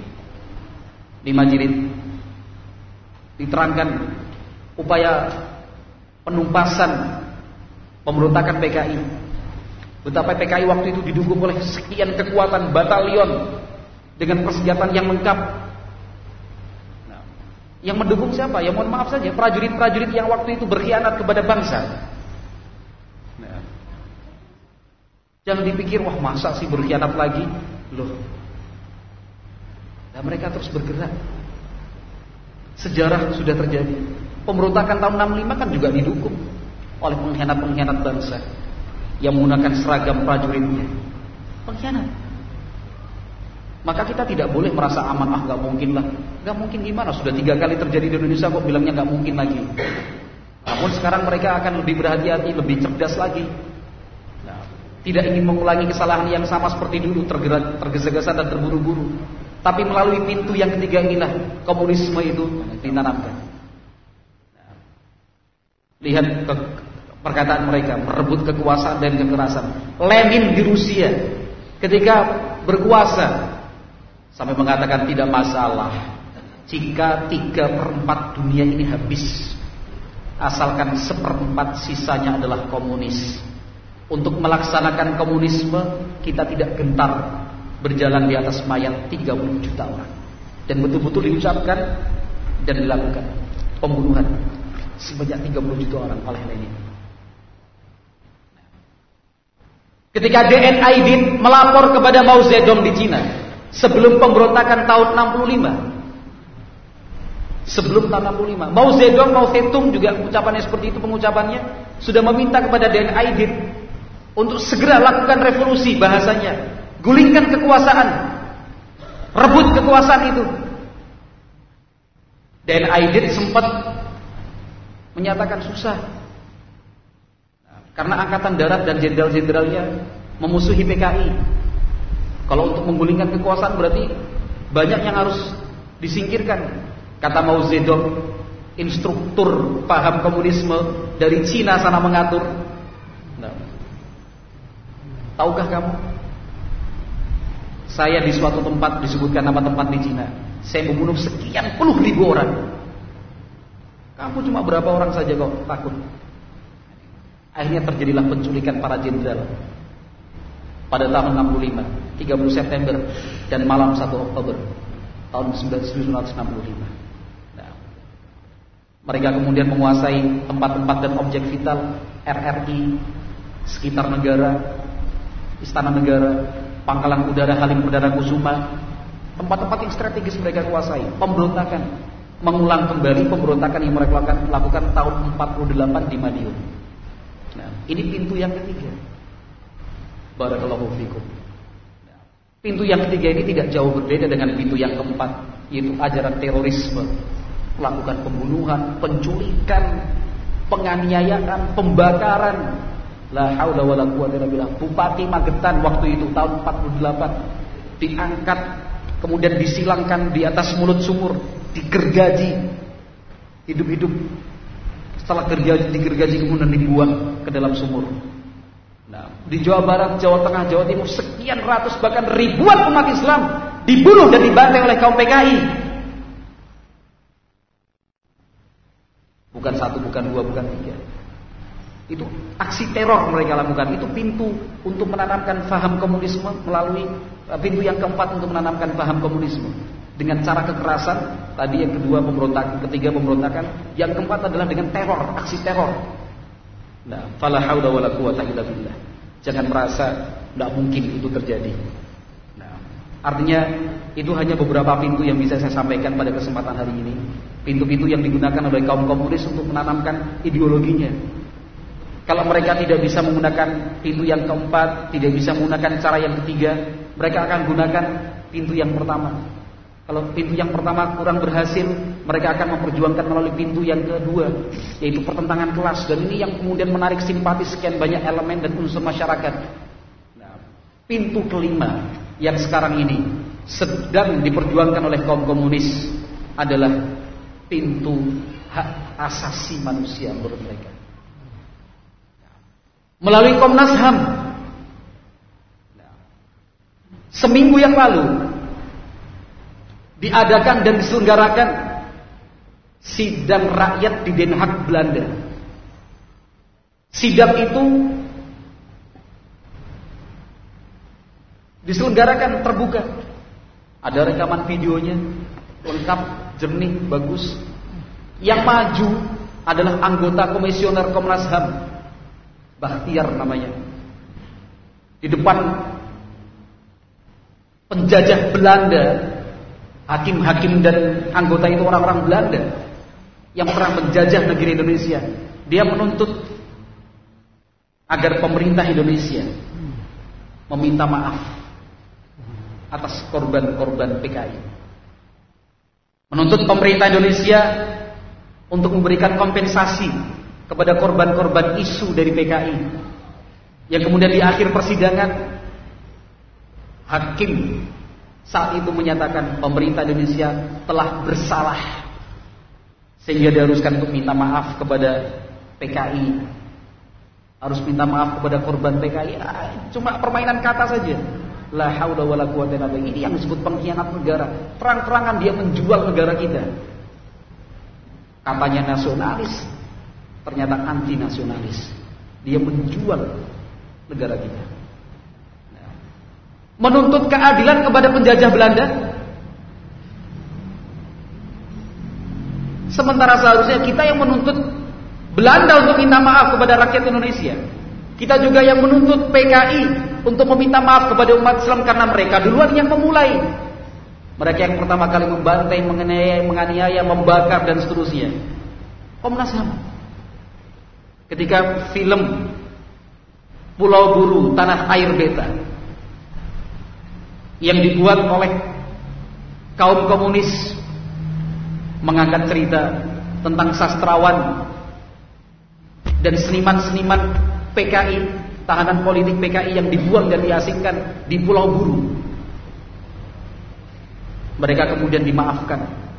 5 jilid diterangkan upaya penumpasan pemberontakan PKI. Betapa PKI waktu itu didukung oleh sekian kekuatan batalion dengan persenjataan yang lengkap. Nah, yang mendukung siapa? Ya mohon maaf saja, prajurit-prajurit yang waktu itu berkhianat kepada bangsa. Nah, jangan dipikir, wah masa sih berkhianat lagi? Loh. Nah, mereka terus bergerak. Sejarah sudah terjadi. Pemberontakan tahun 65 kan juga didukung oleh pengkhianat-pengkhianat bangsa yang menggunakan seragam prajuritnya. Pengkhianat. Maka kita tidak boleh merasa aman, gak mungkin lah. Gak mungkin gimana? Sudah 3 kali terjadi di Indonesia kok bilangnya gak mungkin lagi. Namun sekarang mereka akan lebih berhati-hati, lebih cerdas lagi. Nah, tidak ingin mengulangi kesalahan yang sama seperti dulu, tergesa-gesa dan terburu-buru. Tapi melalui pintu yang ketiga inilah komunisme itu ditanamkan. Nah, lihat perkataan mereka, merebut kekuasaan dan kekerasan. Lenin di Rusia ketika berkuasa sampai mengatakan tidak masalah jika 3/4 dunia ini habis, asalkan 1/4 sisanya adalah komunis. Untuk melaksanakan komunisme kita tidak gentar berjalan di atas mayat 30 juta orang. Dan betul-betul diucapkan dan dilakukan pembunuhan sebanyak 30 juta orang oleh Lenin. Ketika Deng Ai melapor kepada Mao Zedong di Cina sebelum pemberontakan tahun 65. Sebelum tahun 65, Mao Zedong, Mao Zedong juga ucapannya seperti itu, pengucapannya sudah meminta kepada Deng Ai untuk segera lakukan revolusi, bahasanya, gulingkan kekuasaan, rebut kekuasaan itu. Deng Ai sempat menyatakan susah. Karena angkatan darat dan jenderal-jenderalnya memusuhi PKI. Kalau untuk menggulingkan kekuasaan berarti banyak yang harus disingkirkan. Kata Mao Zedong, instruktur paham komunisme dari Cina sana mengatur. Nah, tahukah kamu? Saya di suatu tempat, disebutkan nama tempat di Cina, saya membunuh sekian puluh ribu orang. Kamu cuma berapa orang saja kok takut? Akhirnya terjadilah penculikan para jenderal pada tahun 65, 30 September dan malam 1 Oktober tahun 1965. Nah, mereka kemudian menguasai tempat-tempat dan objek vital RRI, sekitar negara, Istana Negara, Pangkalan Udara Halim Perdana Kusuma, tempat-tempat yang strategis mereka kuasai. Pemberontakan, mengulang kembali pemberontakan yang mereka lakukan tahun 48 di Madiun. Nah, ini pintu yang ketiga. Barakallahu fikum. Nah, pintu yang ketiga ini tidak jauh berbeda dengan pintu yang keempat, yaitu ajaran terorisme, melakukan pembunuhan, penculikan, penganiayaan, pembakaran. La haula wala quwwata illa billah. Bupati Magetan waktu itu tahun 48 diangkat, kemudian disilangkan di atas mulut sumur, digergaji hidup-hidup. Setelah digergaji kemudian dibuang ke dalam sumur. Nah, di Jawa Barat, Jawa Tengah, Jawa Timur, sekian ratus bahkan ribuan umat Islam dibunuh dan dibantai oleh kaum PKI. Bukan 1, bukan 2, bukan 3. Itu aksi teror mereka lakukan. Itu pintu untuk menanamkan paham komunisme melalui pintu yang keempat untuk menanamkan paham komunisme. Dengan cara kekerasan, tadi yang kedua pemberontakan, ketiga pemberontakan, yang keempat adalah dengan teror, aksi teror. Nah, fala haula wala quwata illa billah. Jangan merasa tidak mungkin itu terjadi. Nah, artinya itu hanya beberapa pintu yang bisa saya sampaikan pada kesempatan hari ini. Pintu-pintu yang digunakan oleh kaum komunis untuk menanamkan ideologinya. Kalau mereka tidak bisa menggunakan pintu yang keempat, tidak bisa menggunakan cara yang ketiga, mereka akan gunakan pintu yang pertama. Kalau pintu yang pertama kurang berhasil, mereka akan memperjuangkan melalui pintu yang kedua, yaitu pertentangan kelas. Dan ini yang kemudian menarik simpati sekian banyak elemen dan unsur masyarakat. Nah, pintu kelima yang sekarang ini sedang diperjuangkan oleh kaum komunis adalah pintu hak asasi manusia menurut mereka. Melalui Komnas HAM. Seminggu yang lalu diadakan dan diselenggarakan sidang rakyat di Den Haag, Belanda. Sidang itu diselenggarakan terbuka. Ada rekaman videonya, lengkap, jernih, bagus. Yang maju adalah anggota komisioner Komnas HAM, Bahtiar namanya. Di depan penjajah Belanda, hakim-hakim dan anggota itu orang-orang Belanda yang pernah menjajah negeri Indonesia. Dia menuntut agar pemerintah Indonesia meminta maaf atas korban-korban PKI. Menuntut pemerintah Indonesia untuk memberikan kompensasi kepada korban-korban isu dari PKI. Yang kemudian di akhir persidangan, hakim saat itu menyatakan pemerintah Indonesia telah bersalah, sehingga diharuskan untuk minta maaf kepada PKI, harus minta maaf kepada korban PKI. Cuma permainan kata saja. La haula wala quwata illa billah. Ini yang disebut pengkhianat negara. Terang-terangan dia menjual negara kita. Katanya nasionalis, ternyata anti nasionalis. Dia menjual negara kita. Menuntut keadilan kepada penjajah Belanda, sementara seharusnya kita yang menuntut Belanda untuk minta maaf kepada rakyat Indonesia. Kita juga yang menuntut PKI untuk meminta maaf kepada umat Islam karena mereka duluan yang memulai. Mereka yang pertama kali membantai, menganiaya, membakar dan seterusnya. Komnas HAM. Ketika film Pulau Buru, Tanah Air Beta yang dibuat oleh kaum komunis mengangkat cerita tentang sastrawan dan seniman-seniman PKI, tahanan politik PKI yang dibuang dan diasingkan di Pulau Buru. Mereka kemudian dimaafkan.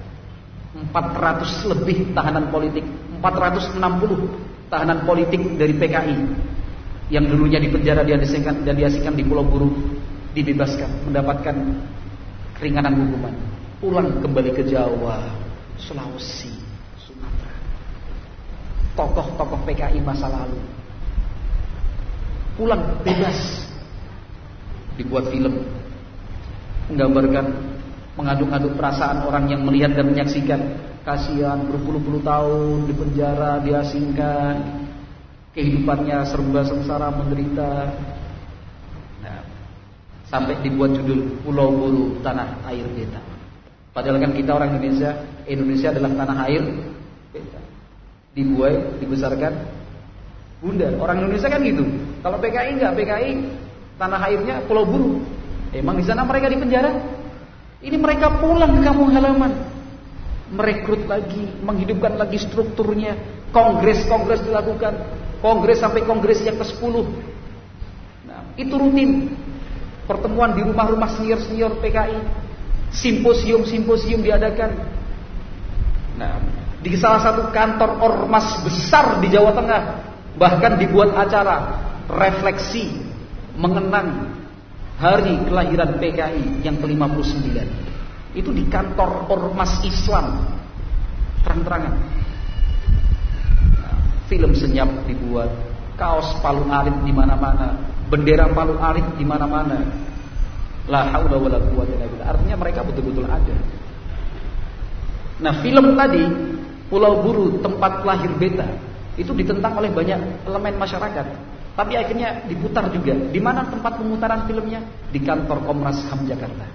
400 lebih tahanan politik, 460 tahanan politik dari PKI yang dulunya dipenjara dan diasingkan di Pulau Buru dibebaskan, mendapatkan keringanan hukuman, pulang kembali ke Jawa, Sulawesi, Sumatera. Tokoh-tokoh PKI masa lalu pulang bebas, dibuat film menggambarkan, mengaduk-aduk perasaan orang yang melihat dan menyaksikan. Kasihan, berpuluh-puluh tahun di penjara, diasingkan, kehidupannya serba sengsara, menderita. Nah, sampai dibuat judul Pulau Buru, Tanah Air Beta. Padahal kan kita orang Indonesia adalah tanah air beta. Dibuai, dibesarkan bunda. Orang Indonesia kan gitu. Kalau PKI enggak, PKI tanah airnya Pulau Buru. Emang di sana mereka di penjara? Ini mereka pulang ke kampung halaman, merekrut lagi, menghidupkan lagi strukturnya. Kongres dilakukan, kongres sampai kongres yang ke-10. Nah, itu rutin. Pertemuan di rumah-rumah senior-senior PKI, simposium diadakan. Nah, di salah satu kantor ormas besar di Jawa Tengah bahkan dibuat acara refleksi mengenang hari kelahiran PKI yang ke-59. Itu di kantor ormas Islam, terang-terangan. Nah, film senyap dibuat, kaos Palu Arit di mana-mana, bendera Palu Arit di mana-mana. La haula wala quwata illa billah. Artinya mereka betul-betul ada. Nah, film tadi Pulau Buru, tempat lahir beta, Itu ditentang oleh banyak elemen masyarakat. Tapi akhirnya diputar juga. Di mana tempat pemutaran filmnya? Di kantor Komnas HAM Jakarta.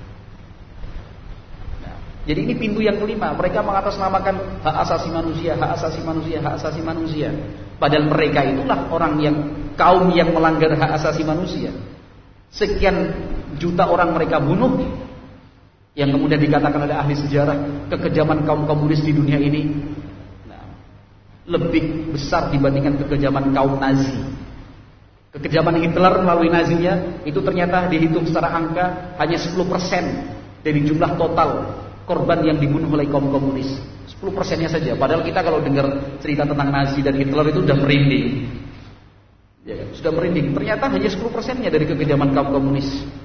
Nah, jadi ini pintu yang kelima. Mereka mengatasnamakan hak asasi manusia, hak asasi manusia, hak asasi manusia. Padahal mereka itulah orang yang kaum yang melanggar hak asasi manusia. Sekian juta orang mereka bunuh. Yang kemudian dikatakan oleh ahli sejarah kekejaman kaum komunis di dunia ini lebih besar dibandingkan kekejaman kaum Nazi. Kekejaman Hitler melalui Nazinya itu ternyata dihitung secara angka hanya 10% dari jumlah total korban yang dibunuh oleh kaum komunis. 10%-nya saja. Padahal kita kalau dengar cerita tentang Nazi dan Hitler itu sudah merinding. Ya, sudah merinding. Ternyata hanya 10%-nya dari kekejaman kaum komunis.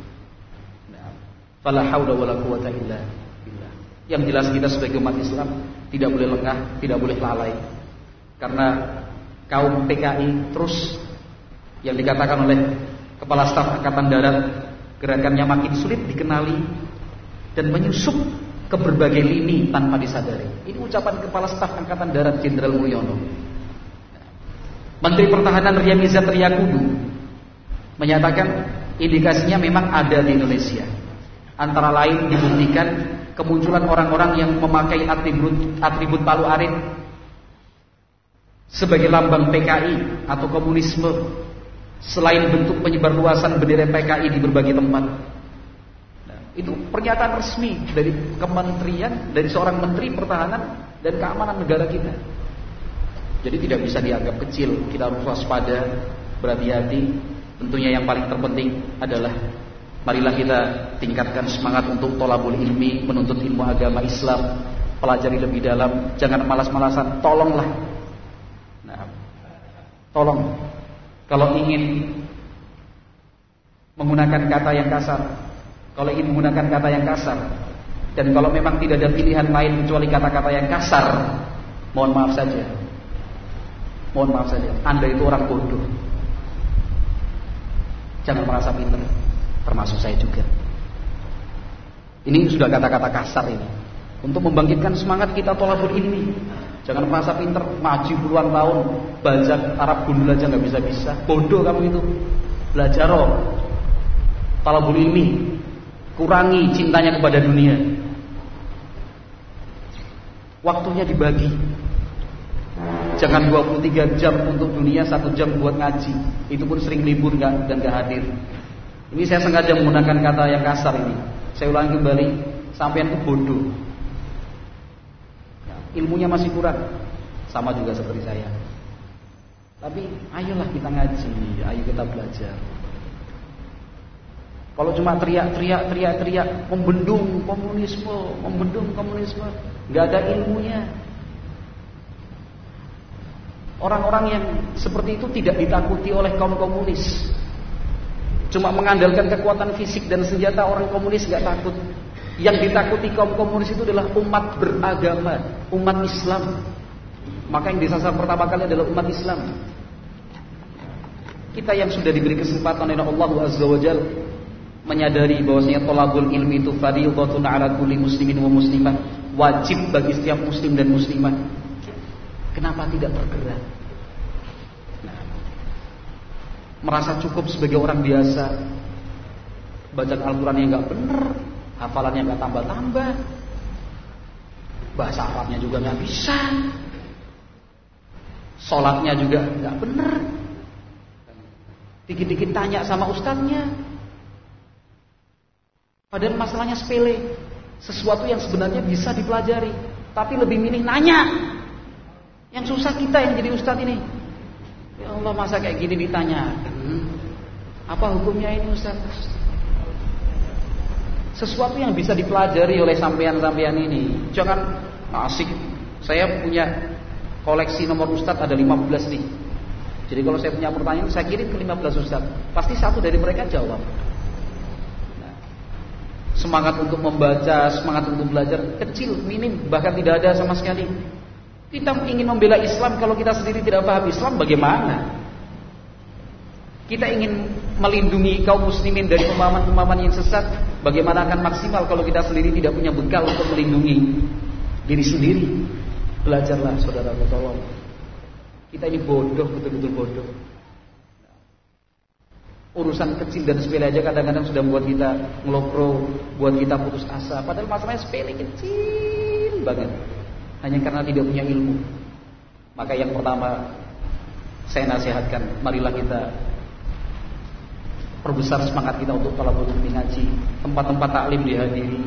Fala haula wala quwata illa billah. Yang jelas kita sebagai umat Islam tidak boleh lengah, tidak boleh lalai. Karena kaum PKI terus yang dikatakan oleh Kepala Staf Angkatan Darat, gerakannya makin sulit dikenali dan menyusup ke berbagai lini tanpa disadari. Ini ucapan Kepala Staf Angkatan Darat Jenderal Mulyono. Menteri Pertahanan Ria Mizat Triakudu menyatakan indikasinya memang ada di Indonesia. Antara lain dibuktikan kemunculan orang-orang yang memakai atribut Palu Arit sebagai lambang PKI atau komunisme, selain bentuk penyebarluasan bendera PKI di berbagai tempat. Nah, itu pernyataan resmi dari kementerian, dari seorang Menteri Pertahanan dan Keamanan negara kita. Jadi tidak bisa dianggap kecil. Kita harus waspada, berhati-hati. Tentunya yang paling terpenting adalah marilah kita tingkatkan semangat untuk thalabul ilmi, menuntut ilmu agama Islam, pelajari lebih dalam, jangan malas-malasan, tolonglah. Nah, tolong kalau ingin menggunakan kata yang kasar, kalau ingin menggunakan kata yang kasar, dan kalau memang tidak ada pilihan lain kecuali kata-kata yang kasar, mohon maaf saja. Mohon maaf saja, Anda itu orang bodoh. Jangan merasa pintar. Termasuk saya juga. Ini sudah kata-kata kasar ini. Untuk membangkitkan semangat kita thalabul ilmi. Jangan merasa pinter, ngaji puluhan tahun, baca Arab gundul aja nggak bisa-bisa. Bodoh kamu itu. Belajar thalabul ilmi. Kurangi cintanya kepada dunia. Waktunya dibagi. Jangan 23 jam untuk dunia, 1 jam buat ngaji. Itu pun sering libur dan nggak hadir. Ini saya sengaja menggunakan kata yang kasar ini. Saya ulangi kembali, sampean itu bodoh. Ilmunya masih kurang, sama juga seperti saya. Tapi ayolah kita ngaji, ayo kita belajar. Kalau cuma teriak, membendung komunisme, nggak ada ilmunya. Orang-orang yang seperti itu tidak ditakuti oleh kaum komunis. Cuma mengandalkan kekuatan fisik dan senjata, orang komunis gak takut. Yang ditakuti kaum komunis itu adalah umat beragama, umat Islam. Maka yang disasar pertama kali adalah umat Islam. Kita yang sudah diberi kesempatan oleh Allah Azza wa Jalla menyadari bahwasanya thalabul ilmi itu fardhatun 'ala kulli muslimin wa muslimah, wajib bagi setiap muslim dan muslimah. Kenapa tidak bergerak? Merasa cukup sebagai orang biasa, bacaan Al-Quran yang gak benar, hafalannya gak tambah-tambah, bahasa Arabnya juga gak bisa, sholatnya juga gak benar, dikit-dikit tanya sama ustadznya, padahal masalahnya sepele, sesuatu yang sebenarnya bisa dipelajari, tapi lebih milih nanya. Yang susah kita yang jadi ustadz ini. Ya Allah, masa kayak gini ditanyakan, apa hukumnya ini Ustaz? Sesuatu yang bisa dipelajari oleh sampean-sampean ini. Jangan asik. Saya punya koleksi nomor Ustaz ada 15 nih. Jadi kalau saya punya pertanyaan, saya kirim ke 15 Ustaz. Pasti satu dari mereka jawab. Nah, semangat untuk membaca, semangat untuk belajar kecil, minim, bahkan tidak ada sama sekali. Kita ingin membela Islam, kalau kita sendiri tidak paham Islam, bagaimana? Kita ingin melindungi kaum muslimin dari pemahaman-pemahaman yang sesat, bagaimana akan maksimal kalau kita sendiri tidak punya bekal untuk melindungi diri sendiri? Belajarlah saudara, tolong. Kita ini bodoh, betul-betul bodoh. Urusan kecil dan sepele aja kadang-kadang sudah membuat kita ngelokro, buat kita putus asa. Padahal masalahnya sepele, kecil banget. Hanya karena tidak punya ilmu. Maka yang pertama saya nasihatkan, marilah kita perbesar semangat kita untuk thalabul ilmi, ngaji, tempat-tempat taklim dihadiri.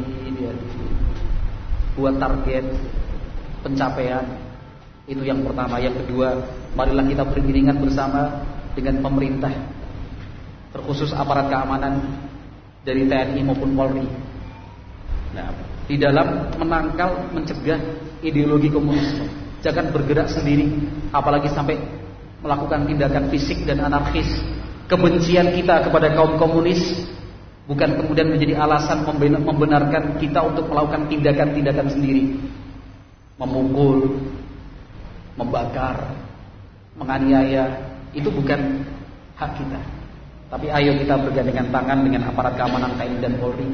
Buat target pencapaian. Itu yang pertama. Yang kedua, marilah kita beriringan bersama dengan pemerintah, terkhusus aparat keamanan dari TNI maupun Polri. Nah, di dalam menangkal, mencegah ideologi komunisme. Jangan bergerak sendiri, apalagi sampai melakukan tindakan fisik dan anarkis. Kebencian kita kepada kaum komunis bukan kemudian menjadi alasan membenarkan kita untuk melakukan tindakan-tindakan sendiri. Memukul, membakar, menganiaya, itu bukan hak kita. Tapi ayo kita bergandengan tangan dengan aparat keamanan TNI dan Polri.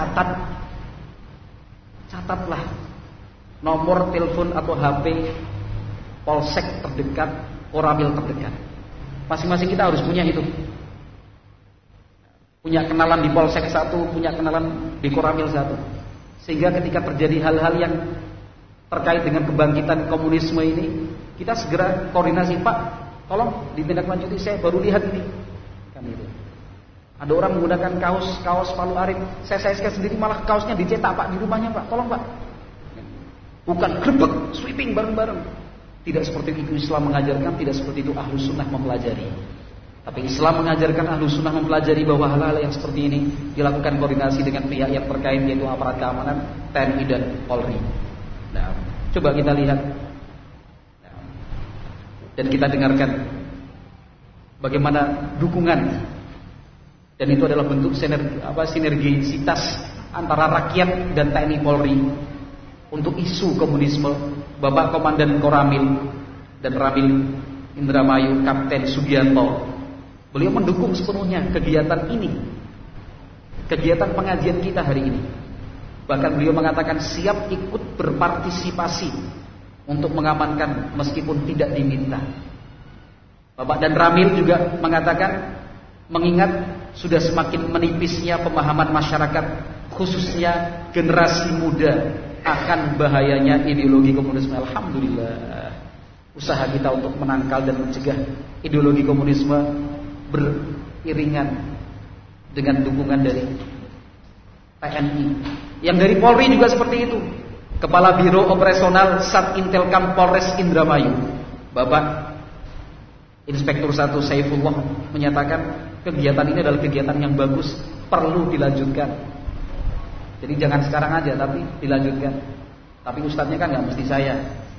Catatlah nomor telepon atau HP polsek terdekat, koramil terdekat. Masing-masing kita harus punya itu. Punya kenalan di polsek satu, punya kenalan di koramil satu. Sehingga ketika terjadi hal-hal yang terkait dengan kebangkitan komunisme ini, kita segera koordinasi, Pak, tolong ditindaklanjuti, saya baru lihat ini. Kan itu. Ada orang menggunakan kaos Palu Arit, saya sendiri malah kaosnya dicetak Pak di rumahnya Pak, tolong Pak. Bukan grebek, sweeping bareng-bareng. Tidak seperti itu Islam mengajarkan, tidak seperti itu Ahlus Sunnah mempelajari. Tapi Islam mengajarkan, Ahlus Sunnah mempelajari bahwa hal-hal yang seperti ini dilakukan koordinasi dengan pihak yang terkait, yaitu aparat keamanan, TNI dan Polri. Nah, coba kita lihat dan kita dengarkan bagaimana dukungan, dan itu adalah bentuk sinergisitas antara rakyat dan TNI Polri untuk isu komunisme. Bapak Komandan Koramil dan Ramil Indramayu Kapten Sugianto, beliau mendukung sepenuhnya kegiatan ini, kegiatan pengajian kita hari ini. Bahkan beliau mengatakan siap ikut berpartisipasi untuk mengamankan meskipun tidak diminta. Bapak dan Ramil juga mengatakan, mengingat sudah semakin menipisnya pemahaman masyarakat, khususnya generasi muda, akan bahayanya ideologi komunisme. Alhamdulillah, usaha kita untuk menangkal dan mencegah ideologi komunisme beriringan dengan dukungan dari TNI. Yang dari Polri juga seperti itu. Kepala Biro Operasional Sat Intelkam Polres Indramayu, Bapak Inspektur 1 Saifullah, menyatakan kegiatan ini adalah kegiatan yang bagus, perlu dilanjutkan. Jadi jangan sekarang aja, tapi dilanjutkan. Tapi ustadznya kan nggak mesti saya.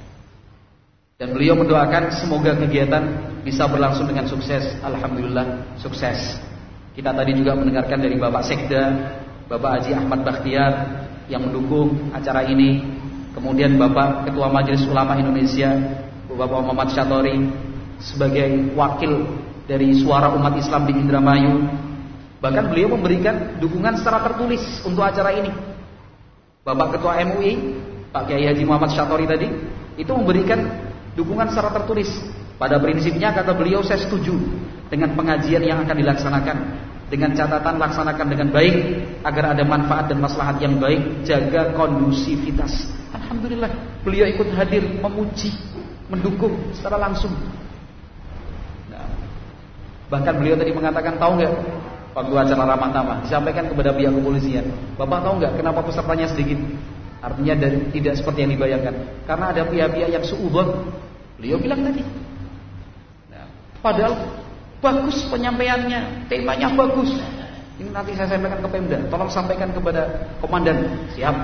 Dan beliau mendoakan semoga kegiatan bisa berlangsung dengan sukses. Alhamdulillah sukses. Kita tadi juga mendengarkan dari Bapak Sekda, Bapak Haji Ahmad Bakhtiar yang mendukung acara ini. Kemudian Bapak Ketua Majelis Ulama Indonesia, Bapak Muhammad Syatori, sebagai wakil dari suara umat Islam di Indramayu. Bahkan beliau memberikan dukungan secara tertulis untuk acara ini. Bapak Ketua MUI, Pak Kiai Haji Muhammad Syatori tadi, itu memberikan dukungan secara tertulis. Pada prinsipnya kata beliau, saya setuju dengan pengajian yang akan dilaksanakan, dengan catatan laksanakan dengan baik agar ada manfaat dan maslahat yang baik, jaga kondusivitas. Alhamdulillah, beliau ikut hadir, memuji, mendukung secara langsung. Nah, bahkan beliau tadi mengatakan, tahu nggak, waktu acara ramah tamah disampaikan kepada pihak kepolisian, Bapak tahu nggak kenapa pesertanya sedikit? Artinya tidak seperti yang dibayangkan, karena ada pihak-pihak yang suudzon. Beliau bilang tadi. Nah, padahal bagus penyampaiannya, temanya bagus. Ini nanti saya sampaikan ke Pemda, tolong sampaikan kepada komandan. Siap.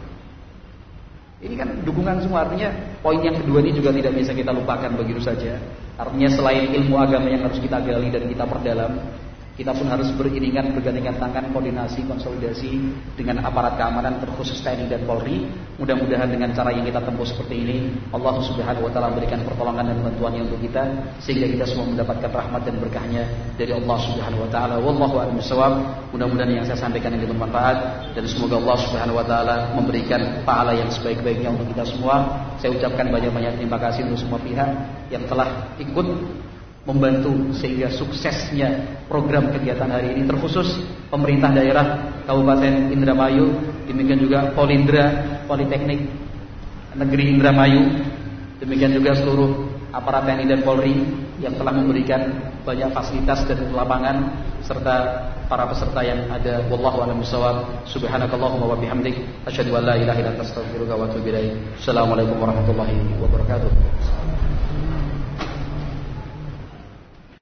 Ini kan dukungan semua. Artinya poin yang kedua ini juga tidak bisa kita lupakan begitu saja. Artinya selain ilmu agama yang harus kita gali dan kita perdalam, Kita pun harus beriringan, bergandengan tangan, koordinasi, konsolidasi dengan aparat keamanan terkhusus TNI dan Polri. Mudah-mudahan dengan cara yang kita tempuh seperti ini, Allah Subhanahu wa taala memberikan pertolongan dan bantuannya untuk kita, sehingga kita semua mendapatkan rahmat dan berkahnya dari Allah Subhanahu wa taala. Wallahu a'lam bishawab. Mudah-mudahan yang saya sampaikan ini bermanfaat, dan semoga Allah Subhanahu wa taala memberikan pahala yang sebaik-baiknya untuk kita semua. Saya ucapkan banyak-banyak terima kasih untuk semua pihak yang telah ikut membantu sehingga suksesnya program kegiatan hari ini, terkhusus pemerintah daerah Kabupaten Indramayu, demikian juga Polindra, Politeknik Negeri Indramayu, demikian juga seluruh aparat TNI dan Polri yang telah memberikan banyak fasilitas dan lapangan, serta para peserta yang ada. Wallahu a'lam bishawab. Subhanakallahumma wa bihamdik, asyhadu an la ilaha illa anta, astaghfiruka wa atubu ilaik. Assalamualaikum warahmatullahi wabarakatuh.